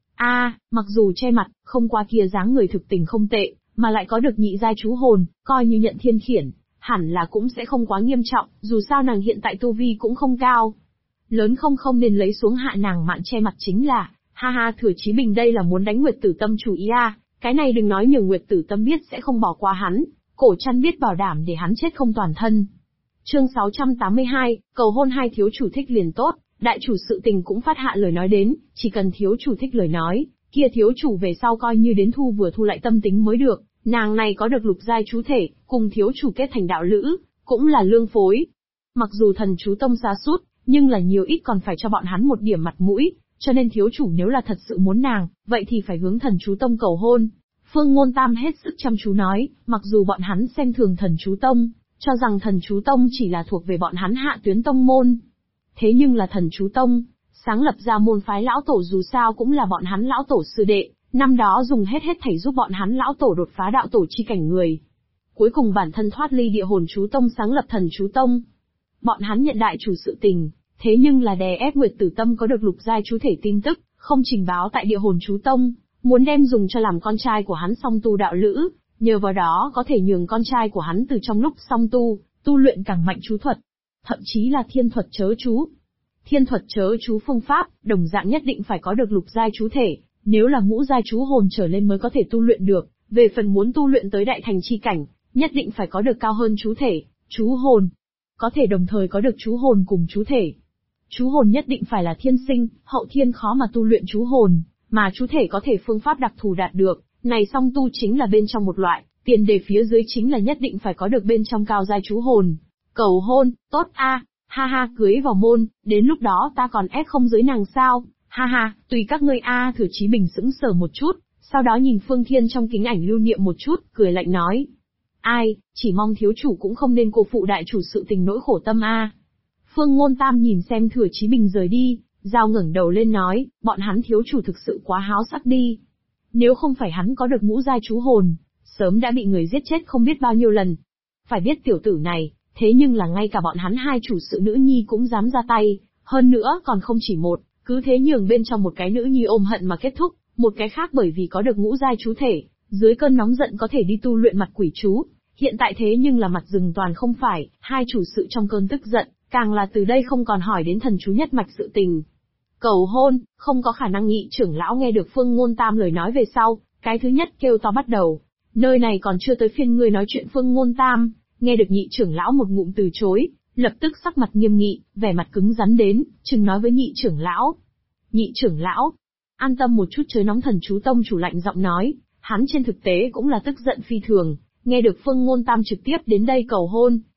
A: Mặc dù che mặt, không qua kia dáng người thực tình không tệ, mà lại có được nhị giai chú hồn, coi như nhận thiên khiển, hẳn là cũng sẽ không quá nghiêm trọng, dù sao nàng hiện tại tu vi cũng không cao. Lớn không nên lấy xuống hạ nàng mạn che mặt chính là, ha Thừa Chí Bình đây là muốn đánh Nguyệt Tử Tâm chủ ý a, cái này đừng nói nhường Nguyệt Tử Tâm biết sẽ không bỏ qua hắn, cổ chăn biết bảo đảm để hắn chết không toàn thân. Chương 682, cầu hôn hai thiếu chủ thích liền tốt, đại chủ sự tình cũng phát hạ lời nói đến, chỉ cần thiếu chủ thích lời nói, kia thiếu chủ về sau coi như đến vừa thu lại tâm tính mới được, nàng này có được lục giai chú thể, cùng thiếu chủ kết thành đạo lữ, cũng là lương phối. Mặc dù thần chú tông xa sút, nhưng là nhiều ít còn phải cho bọn hắn một điểm mặt mũi, cho nên thiếu chủ nếu là thật sự muốn nàng, vậy thì phải hướng thần chú tông cầu hôn. Phương Ngôn Tam hết sức chăm chú nói, mặc dù bọn hắn xem thường thần chú tông, cho rằng thần chú tông chỉ là thuộc về bọn hắn hạ tuyến tông môn. Thế nhưng là thần chú tông, sáng lập ra môn phái lão tổ dù sao cũng là bọn hắn lão tổ sư đệ, năm đó dùng hết thảy giúp bọn hắn lão tổ đột phá đạo tổ chi cảnh người. Cuối cùng bản thân thoát ly địa hồn chú tông sáng lập thần chú tông. Bọn hắn nhận đại chủ sự tình, thế nhưng là đè ép Nguyệt Tử Tâm có được lục giai chú thể tin tức, không trình báo tại địa hồn chú tông, muốn đem dùng cho làm con trai của hắn song tu đạo lữ, nhờ vào đó có thể nhường con trai của hắn từ trong lúc song tu luyện càng mạnh chú thuật, thậm chí là thiên thuật chớ chú. Thiên thuật chớ chú phương pháp, đồng dạng nhất định phải có được lục giai chú thể, nếu là ngũ giai chú hồn trở lên mới có thể tu luyện được, về phần muốn tu luyện tới đại thành chi cảnh, nhất định phải có được cao hơn chú thể, chú hồn. Có thể đồng thời có được chú hồn cùng chú thể. Chú hồn nhất định phải là thiên sinh, hậu thiên khó mà tu luyện chú hồn, mà chú thể có thể phương pháp đặc thù đạt được, này song tu chính là bên trong một loại, tiền đề phía dưới chính là nhất định phải có được bên trong cao giai chú hồn. Cầu hôn, tốt a, ha cưới vào môn, đến lúc đó ta còn ép không dưới nàng sao, ha, tùy các ngươi a. Thừa Chí Bình sững sờ một chút, sau đó nhìn Phương Thiên trong kính ảnh lưu niệm một chút, cười lạnh nói. Ai, chỉ mong thiếu chủ cũng không nên cô phụ đại chủ sự tình nỗi khổ tâm a. Phương Ngôn Tam nhìn xem Thừa Chí Bình rời đi, giao ngẩng đầu lên nói, bọn hắn thiếu chủ thực sự quá háo sắc đi. Nếu không phải hắn có được ngũ giai chú hồn, sớm đã bị người giết chết không biết bao nhiêu lần. Phải biết tiểu tử này, thế nhưng là ngay cả bọn hắn hai chủ sự nữ nhi cũng dám ra tay, hơn nữa còn không chỉ một, cứ thế nhường bên trong một cái nữ nhi ôm hận mà kết thúc, một cái khác bởi vì có được ngũ giai chú thể, dưới cơn nóng giận có thể đi tu luyện mặt quỷ chú, hiện tại thế nhưng là mặt rừng toàn không phải, hai chủ sự trong cơn tức giận, càng là từ đây không còn hỏi đến thần chú nhất mạch sự tình. Cầu hôn, không có khả năng. Nhị trưởng lão nghe được Phương Ngôn Tam lời nói về sau, cái thứ nhất kêu to bắt đầu, nơi này còn chưa tới phiên ngươi nói chuyện. Phương Ngôn Tam, nghe được nhị trưởng lão một ngụm từ chối, lập tức sắc mặt nghiêm nghị, vẻ mặt cứng rắn đến, chừng nói với nhị trưởng lão. Nhị trưởng lão, an tâm một chút chớ nóng. Thần chú tông chủ lạnh giọng nói, hắn trên thực tế cũng là tức giận phi thường, nghe được Phương Ngôn Tam trực tiếp đến đây cầu hôn,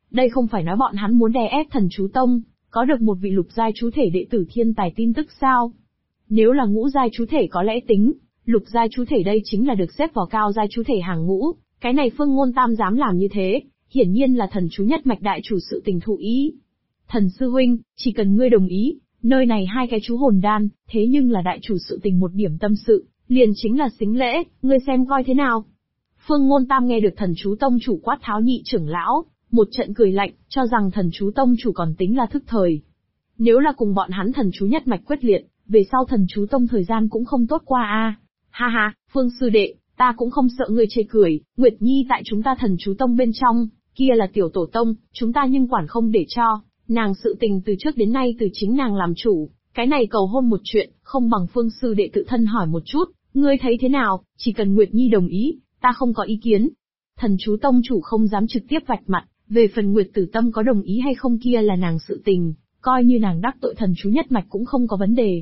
A: Đây không phải nói bọn hắn muốn đè ép Thần Chú Tông, có được một vị lục giai chú thể đệ tử thiên tài tin tức sao? Nếu là ngũ giai chú thể có lẽ tính, lục giai chú thể đây chính là được xếp vào cao giai chú thể hàng ngũ, cái này Phương Ngôn Tam dám làm như thế, hiển nhiên là thần chú nhất mạch đại chủ sự tình thụ ý. Thần sư huynh, chỉ cần ngươi đồng ý, nơi này 2 cái chú hồn đan, thế nhưng là đại chủ sự tình một điểm tâm sự, liền chính là xính lễ, ngươi xem coi thế nào. Phương Ngôn Tam nghe được thần chú tông chủ quát tháo nhị trưởng lão, một trận cười lạnh, cho rằng thần chú tông chủ còn tính là thức thời. Nếu là cùng bọn hắn thần chú nhất mạch quyết liệt, về sau thần chú tông thời gian cũng không tốt qua a. Ha ha, Phương sư đệ, ta cũng không sợ ngươi chê cười, Nguyệt Nhi tại chúng ta thần chú tông bên trong, kia là tiểu tổ tông, chúng ta nhưng quản không để cho, nàng sự tình từ trước đến nay từ chính nàng làm chủ, cái này cầu hôn một chuyện, không bằng Phương sư đệ tự thân hỏi một chút, ngươi thấy thế nào, chỉ cần Nguyệt Nhi đồng ý, ta không có ý kiến. Thần chú tông chủ không dám trực tiếp vạch mặt, về phần Nguyệt Tử Tâm có đồng ý hay không kia là nàng sự tình, coi như nàng đắc tội thần chú nhất mạch cũng không có vấn đề.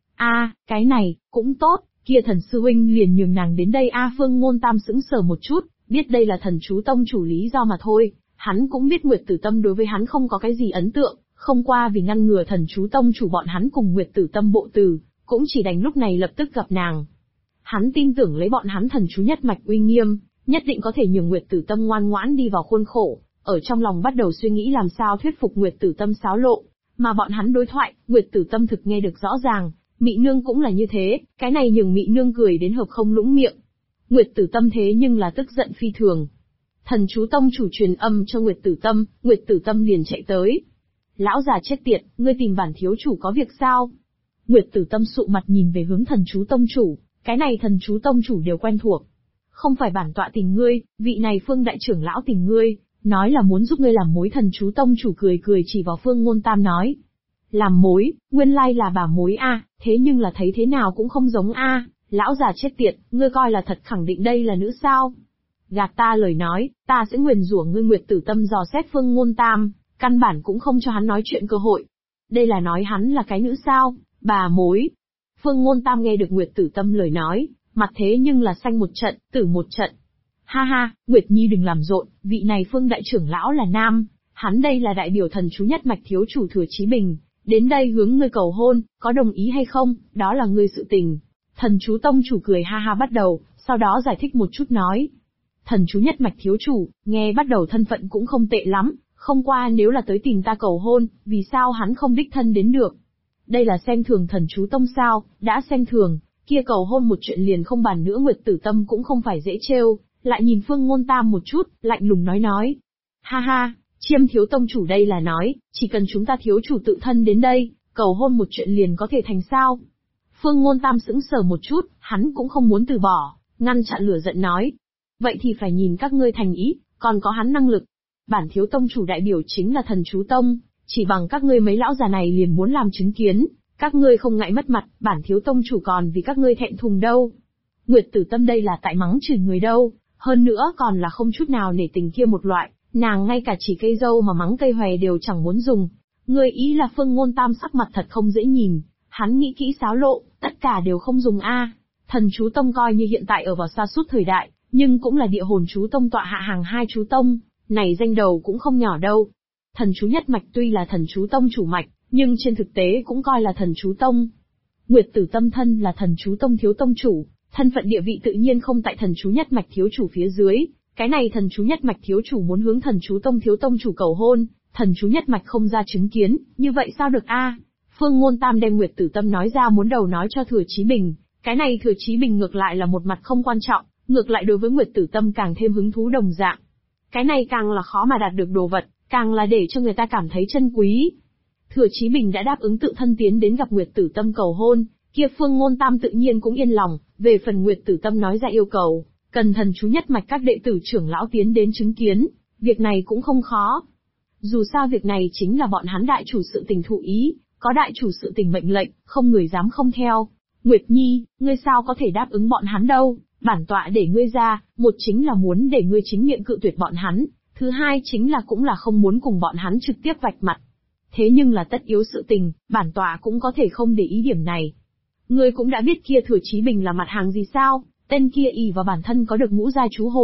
A: Cái này, cũng tốt, kia thần sư huynh liền nhường nàng đến đây Phương Ngôn Tam sững sờ một chút, biết đây là thần chú tông chủ lý do mà thôi, hắn cũng biết Nguyệt Tử Tâm đối với hắn không có cái gì ấn tượng, không qua vì ngăn ngừa thần chú tông chủ bọn hắn cùng Nguyệt Tử Tâm bộ từ, cũng chỉ đành lúc này lập tức gặp nàng. Hắn tin tưởng lấy bọn hắn thần chú nhất mạch uy nghiêm, nhất định có thể nhường Nguyệt Tử Tâm ngoan ngoãn đi vào khuôn khổ, ở trong lòng bắt đầu suy nghĩ làm sao thuyết phục Nguyệt Tử Tâm xáo lộ, mà bọn hắn đối thoại, Nguyệt Tử Tâm thực nghe được rõ ràng, Mị Nương cũng là như thế, cái này nhường Mị Nương cười đến hợp không lũng miệng. Nguyệt Tử Tâm thế nhưng là tức giận phi thường. Thần chú tông chủ truyền âm cho Nguyệt Tử Tâm liền chạy tới. Lão già chết tiệt, ngươi tìm bản thiếu chủ có việc sao? Nguyệt Tử Tâm sụ mặt nhìn về hướng thần chú tông chủ, cái này thần chú tông chủ đều quen thuộc. Không phải bản tọa tìm ngươi, vị này Phương đại trưởng lão tìm ngươi, nói là muốn giúp ngươi làm mối. Thần chú tông chủ cười cười chỉ vào Phương Ngôn Tam nói. Làm mối, nguyên lai là bà mối thế nhưng là thấy thế nào cũng không giống lão già chết tiệt, ngươi coi là thật khẳng định đây là nữ sao? Gạt ta lời nói, ta sẽ nguyền rủa ngươi. Nguyệt Tử Tâm dò xét Phương Ngôn Tam, căn bản cũng không cho hắn nói chuyện cơ hội. Đây là nói hắn là cái nữ sao, bà mối. Phương Ngôn Tam nghe được Nguyệt Tử Tâm lời nói, mặt thế nhưng là xanh một trận, tử một trận. Ha ha, Nguyệt Nhi đừng làm rộn, vị này Phương đại trưởng lão là nam, hắn đây là đại biểu thần chú nhất mạch thiếu chủ Thừa Chí Bình, đến đây hướng ngươi cầu hôn, có đồng ý hay không, đó là ngươi sự tình. Thần chú tông chủ cười ha ha bắt đầu, sau đó giải thích một chút nói. Thần chú nhất mạch thiếu chủ, nghe bắt đầu thân phận cũng không tệ lắm, không qua nếu là tới tìm ta cầu hôn, vì sao hắn không đích thân đến được? Đây là xem thường thần chú tông sao, đã xem thường, kia cầu hôn một chuyện liền không bàn nữa. Nguyệt Tử Tâm cũng không phải dễ trêu, lại nhìn Phương Ngôn Tam một chút, lạnh lùng nói. Ha ha, Chiêm thiếu tông chủ đây là nói, chỉ cần chúng ta thiếu chủ tự thân đến đây, cầu hôn một chuyện liền có thể thành sao? Phương Ngôn Tam sững sờ một chút, hắn cũng không muốn từ bỏ, ngăn chặn lửa giận nói. Vậy thì phải nhìn các ngươi thành ý, còn có hắn năng lực. Bản thiếu tông chủ đại biểu chính là thần chú tông, chỉ bằng các ngươi mấy lão già này liền muốn làm chứng kiến, các ngươi không ngại mất mặt, bản thiếu tông chủ còn vì các ngươi thẹn thùng đâu. Nguyệt Tử Tâm đây là tại mắng chửi người đâu, hơn nữa còn là không chút nào nể tình kia một loại, nàng ngay cả chỉ cây dâu mà mắng cây hòe đều chẳng muốn dùng. Người ý là Phương Ngôn Tam sắc mặt thật không dễ nhìn, hắn nghĩ kỹ xáo lộ, tất cả đều không dùng Thần chú tông coi như hiện tại ở vào sa sút thời đại, nhưng cũng là địa hồn chú tông tọa hạ hàng 2 chú tông, này danh đầu cũng không nhỏ đâu. Thần chú nhất mạch tuy là thần chú tông chủ mạch, nhưng trên thực tế cũng coi là thần chú tông. Nguyệt Tử Tâm thân là thần chú tông thiếu tông chủ, thân phận địa vị tự nhiên không tại thần chú nhất mạch thiếu chủ phía dưới, cái này thần chú nhất mạch thiếu chủ muốn hướng thần chú tông thiếu tông chủ cầu hôn, thần chú nhất mạch không ra chứng kiến, như vậy sao được Phương Ngôn Tam đem Nguyệt Tử Tâm nói ra muốn đầu nói cho Thừa Chí Bình, cái này Thừa Chí Bình ngược lại là một mặt không quan trọng, ngược lại đối với Nguyệt Tử Tâm càng thêm hứng thú đồng dạng. Cái này càng là khó mà đạt được đồ vật, càng là để cho người ta cảm thấy chân quý. Thừa Chí Bình đã đáp ứng tự thân tiến đến gặp Nguyệt Tử Tâm cầu hôn, kia Phương Ngôn Tam tự nhiên cũng yên lòng, về phần Nguyệt Tử Tâm nói ra yêu cầu, cần thần chú nhất mạch các đệ tử trưởng lão tiến đến chứng kiến, việc này cũng không khó. Dù sao việc này chính là bọn hắn đại chủ sự tình thụ ý, có đại chủ sự tình mệnh lệnh, không người dám không theo. Nguyệt Nhi, ngươi sao có thể đáp ứng bọn hắn đâu, bản tọa để ngươi ra, một chính là muốn để ngươi chính miệng cự tuyệt bọn hắn, thứ hai chính là cũng là không muốn cùng bọn hắn trực tiếp vạch mặt. Thế nhưng là tất yếu sự tình, bản tọa cũng có thể không để ý điểm này. Ngươi cũng đã biết kia Thừa Chí Bình là mặt hàng gì sao, tên kia ỷ vào bản thân có được ngũ giai chú hồn,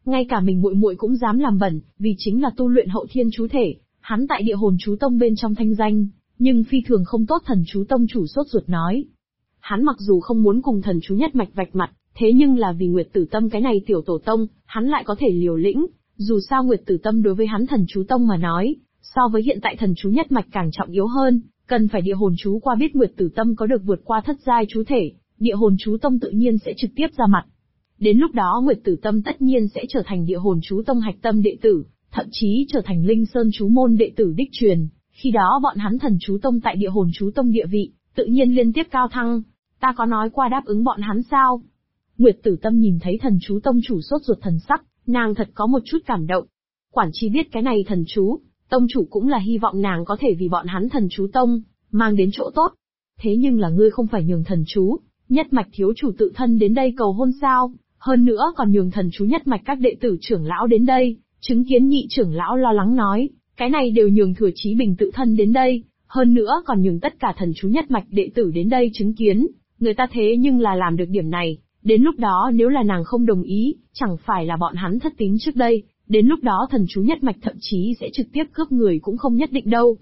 A: ngay cả mình muội muội cũng dám làm bẩn, vì chính là tu luyện hậu thiên chú thể, hắn tại địa hồn chú tông bên trong thanh danh, nhưng phi thường không tốt. Thần chú tông chủ sốt ruột nói. Hắn mặc dù không muốn cùng thần chú nhất mạch vạch mặt, thế nhưng là vì Nguyệt Tử Tâm cái này tiểu tổ tông, hắn lại có thể liều lĩnh, dù sao Nguyệt Tử Tâm đối với hắn thần chú tông mà nói, so với hiện tại thần chú nhất mạch càng trọng yếu hơn, cần phải địa hồn chú qua biết Nguyệt Tử Tâm có được vượt qua thất giai chú thể, địa hồn chú tông tự nhiên sẽ trực tiếp ra mặt. Đến lúc đó Nguyệt Tử Tâm tất nhiên sẽ trở thành địa hồn chú tông hạch tâm đệ tử, thậm chí trở thành Linh Sơn chú môn đệ tử đích truyền, khi đó bọn hắn thần chú tông tại địa hồn chú tông địa vị, tự nhiên liên tiếp cao thăng. Ta có nói qua đáp ứng bọn hắn sao? Nguyệt Tử Tâm nhìn thấy thần chú tông chủ sốt ruột thần sắc, nàng thật có một chút cảm động. Quản chi biết cái này thần chú, tông chủ cũng là hy vọng nàng có thể vì bọn hắn thần chú tông, mang đến chỗ tốt. Thế nhưng là ngươi không phải nhường thần chú, nhất mạch thiếu chủ tự thân đến đây cầu hôn sao, hơn nữa còn nhường thần chú nhất mạch các đệ tử trưởng lão đến đây, chứng kiến nhị trưởng lão lo lắng nói, cái này đều nhường Thừa Chí Bình tự thân đến đây, hơn nữa còn nhường tất cả thần chú nhất mạch đệ tử đến đây chứng kiến, người ta thế nhưng là làm được điểm này, đến lúc đó nếu là nàng không đồng ý, chẳng phải là bọn hắn thất tín trước đây, đến lúc đó thần chú nhất mạch thậm chí sẽ trực tiếp cướp người cũng không nhất định đâu.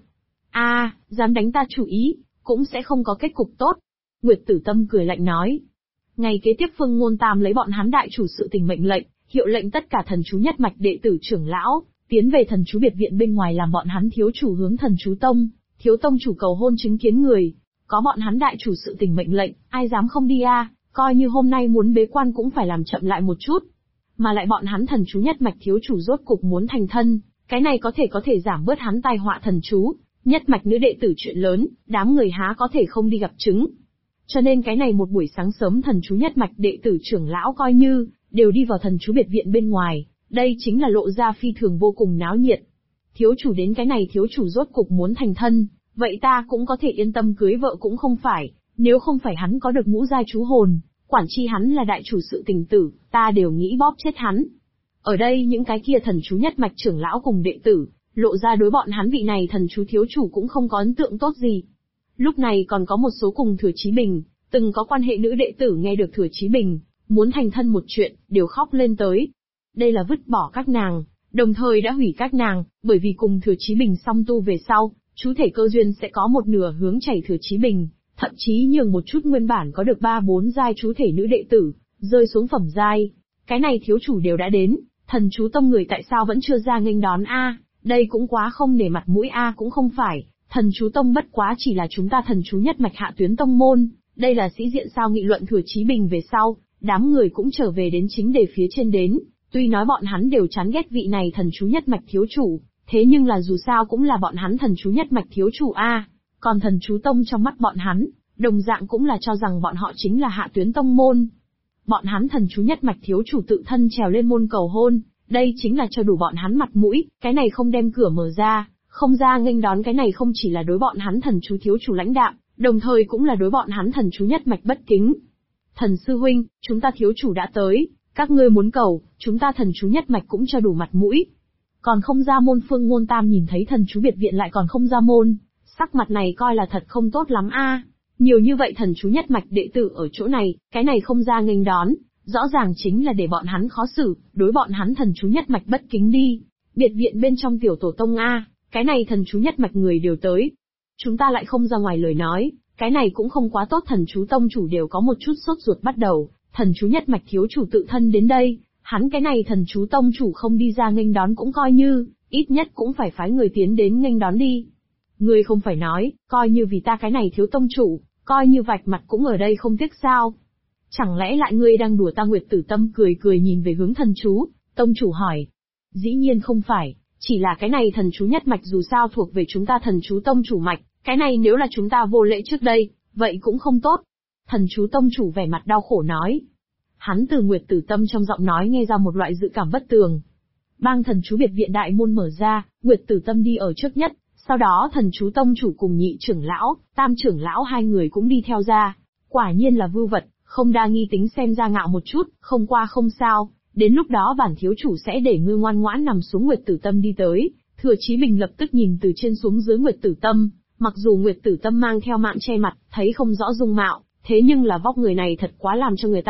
A: Dám đánh ta chủ ý, cũng sẽ không có kết cục tốt. Nguyệt Tử Tâm cười lạnh nói. Ngày kế tiếp Phương Ngôn Tam lấy bọn hắn đại chủ sự tình mệnh lệnh, hiệu lệnh tất cả thần chú nhất mạch đệ tử trưởng lão, tiến về thần chú biệt viện bên ngoài làm bọn hắn thiếu chủ hướng thần chú tông, thiếu tông chủ cầu hôn chứng kiến người. Có bọn hắn đại chủ sự tình mệnh lệnh, ai dám không đi coi như hôm nay muốn bế quan cũng phải làm chậm lại một chút. Mà lại bọn hắn thần chú nhất mạch thiếu chủ rốt cục muốn thành thân, cái này có thể giảm bớt hắn tai họa thần chú, nhất mạch nữ đệ tử chuyện lớn, đám người há có thể không đi gặp chứng. Cho nên cái này một buổi sáng sớm thần chú nhất mạch đệ tử trưởng lão coi như, đều đi vào thần chú biệt viện bên ngoài, đây chính là lộ ra phi thường vô cùng náo nhiệt. Thiếu chủ đến cái này thiếu chủ rốt cục muốn thành thân, vậy ta cũng có thể yên tâm cưới vợ cũng không phải, nếu không phải hắn có được ngũ giai chú hồn, quản chi hắn là đại chủ sự tình tử, ta đều nghĩ bóp chết hắn. Ở đây những cái kia thần chú nhất mạch trưởng lão cùng đệ tử, lộ ra đối bọn hắn vị này thần chú thiếu chủ cũng không có ấn tượng tốt gì. Lúc này còn có một số cùng Thừa Chí Bình, từng có quan hệ nữ đệ tử nghe được Thừa Chí Bình muốn thành thân một chuyện, đều khóc lên tới. Đây là vứt bỏ các nàng, đồng thời đã hủy các nàng, bởi vì cùng Thừa Chí Bình song tu về sau, chú thể cơ duyên sẽ có một nửa hướng chảy Thừa Chí Bình, thậm chí nhường một chút nguyên bản có được 3-4 giai chú thể nữ đệ tử, rơi xuống phẩm giai. Cái này thiếu chủ đều đã đến, thần chú tông người tại sao vẫn chưa ra nghênh đón đây cũng quá không để mặt mũi cũng không phải, thần chú tông bất quá chỉ là chúng ta thần chú nhất mạch hạ tuyến tông môn, đây là sĩ diện sao nghị luận Thừa Chí Bình về sau, đám người cũng trở về đến chính đề phía trên đến, tuy nói bọn hắn đều chán ghét vị này thần chú nhất mạch thiếu chủ, thế nhưng là dù sao cũng là bọn hắn thần chú nhất mạch thiếu chủ còn thần chú tông trong mắt bọn hắn, đồng dạng cũng là cho rằng bọn họ chính là hạ tuyến tông môn. Bọn hắn thần chú nhất mạch thiếu chủ tự thân trèo lên môn cầu hôn, đây chính là cho đủ bọn hắn mặt mũi, cái này không đem cửa mở ra, không ra nghênh đón cái này không chỉ là đối bọn hắn thần chú thiếu chủ lãnh đạm, đồng thời cũng là đối bọn hắn thần chú nhất mạch bất kính. Thần sư huynh, chúng ta thiếu chủ đã tới, các ngươi muốn cầu, chúng ta thần chú nhất mạch cũng cho đủ mặt mũi. Còn không ra môn. Phương Ngôn Tam nhìn thấy thần chú biệt viện lại còn không ra môn, sắc mặt này coi là thật không tốt lắm Nhiều như vậy thần chú nhất mạch đệ tử ở chỗ này, cái này không ra nghênh đón, rõ ràng chính là để bọn hắn khó xử, đối bọn hắn thần chú nhất mạch bất kính đi. Biệt viện bên trong tiểu tổ tông cái này thần chú nhất mạch người đều tới. Chúng ta lại không ra ngoài lời nói, cái này cũng không quá tốt. Thần chú tông chủ đều có một chút sốt ruột bắt đầu, thần chú nhất mạch thiếu chủ tự thân đến đây, hắn cái này thần chú tông chủ không đi ra nghênh đón cũng coi như, ít nhất cũng phải phái người tiến đến nghênh đón đi. Ngươi không phải nói, coi như vì ta cái này thiếu tông chủ, coi như vạch mặt cũng ở đây không tiếc sao? Chẳng lẽ lại ngươi đang đùa ta? Nguyệt Tử Tâm cười cười nhìn về hướng thần chú, tông chủ hỏi. Dĩ nhiên không phải, chỉ là cái này thần chú nhất mạch dù sao thuộc về chúng ta thần chú tông chủ mạch, cái này nếu là chúng ta vô lễ trước đây, vậy cũng không tốt. Thần chú tông chủ vẻ mặt đau khổ nói. Hắn từ Nguyệt Tử Tâm trong giọng nói nghe ra một loại dự cảm bất tường. Bang thần chú biệt viện đại môn mở ra, Nguyệt Tử Tâm đi ở trước nhất, sau đó thần chú tông chủ cùng nhị trưởng lão, tam trưởng lão hai người cũng đi theo ra. Quả nhiên là vưu vật, không đa nghi tính xem ra ngạo một chút, không qua không sao, đến lúc đó bản thiếu chủ sẽ để ngươi ngoan ngoãn nằm xuống. Nguyệt Tử Tâm đi tới, Thừa Chí Bình lập tức nhìn từ trên xuống dưới Nguyệt Tử Tâm, mặc dù Nguyệt Tử Tâm mang theo mạng che mặt, thấy không rõ dung mạo, thế nhưng là vóc người này thật quá làm cho người ta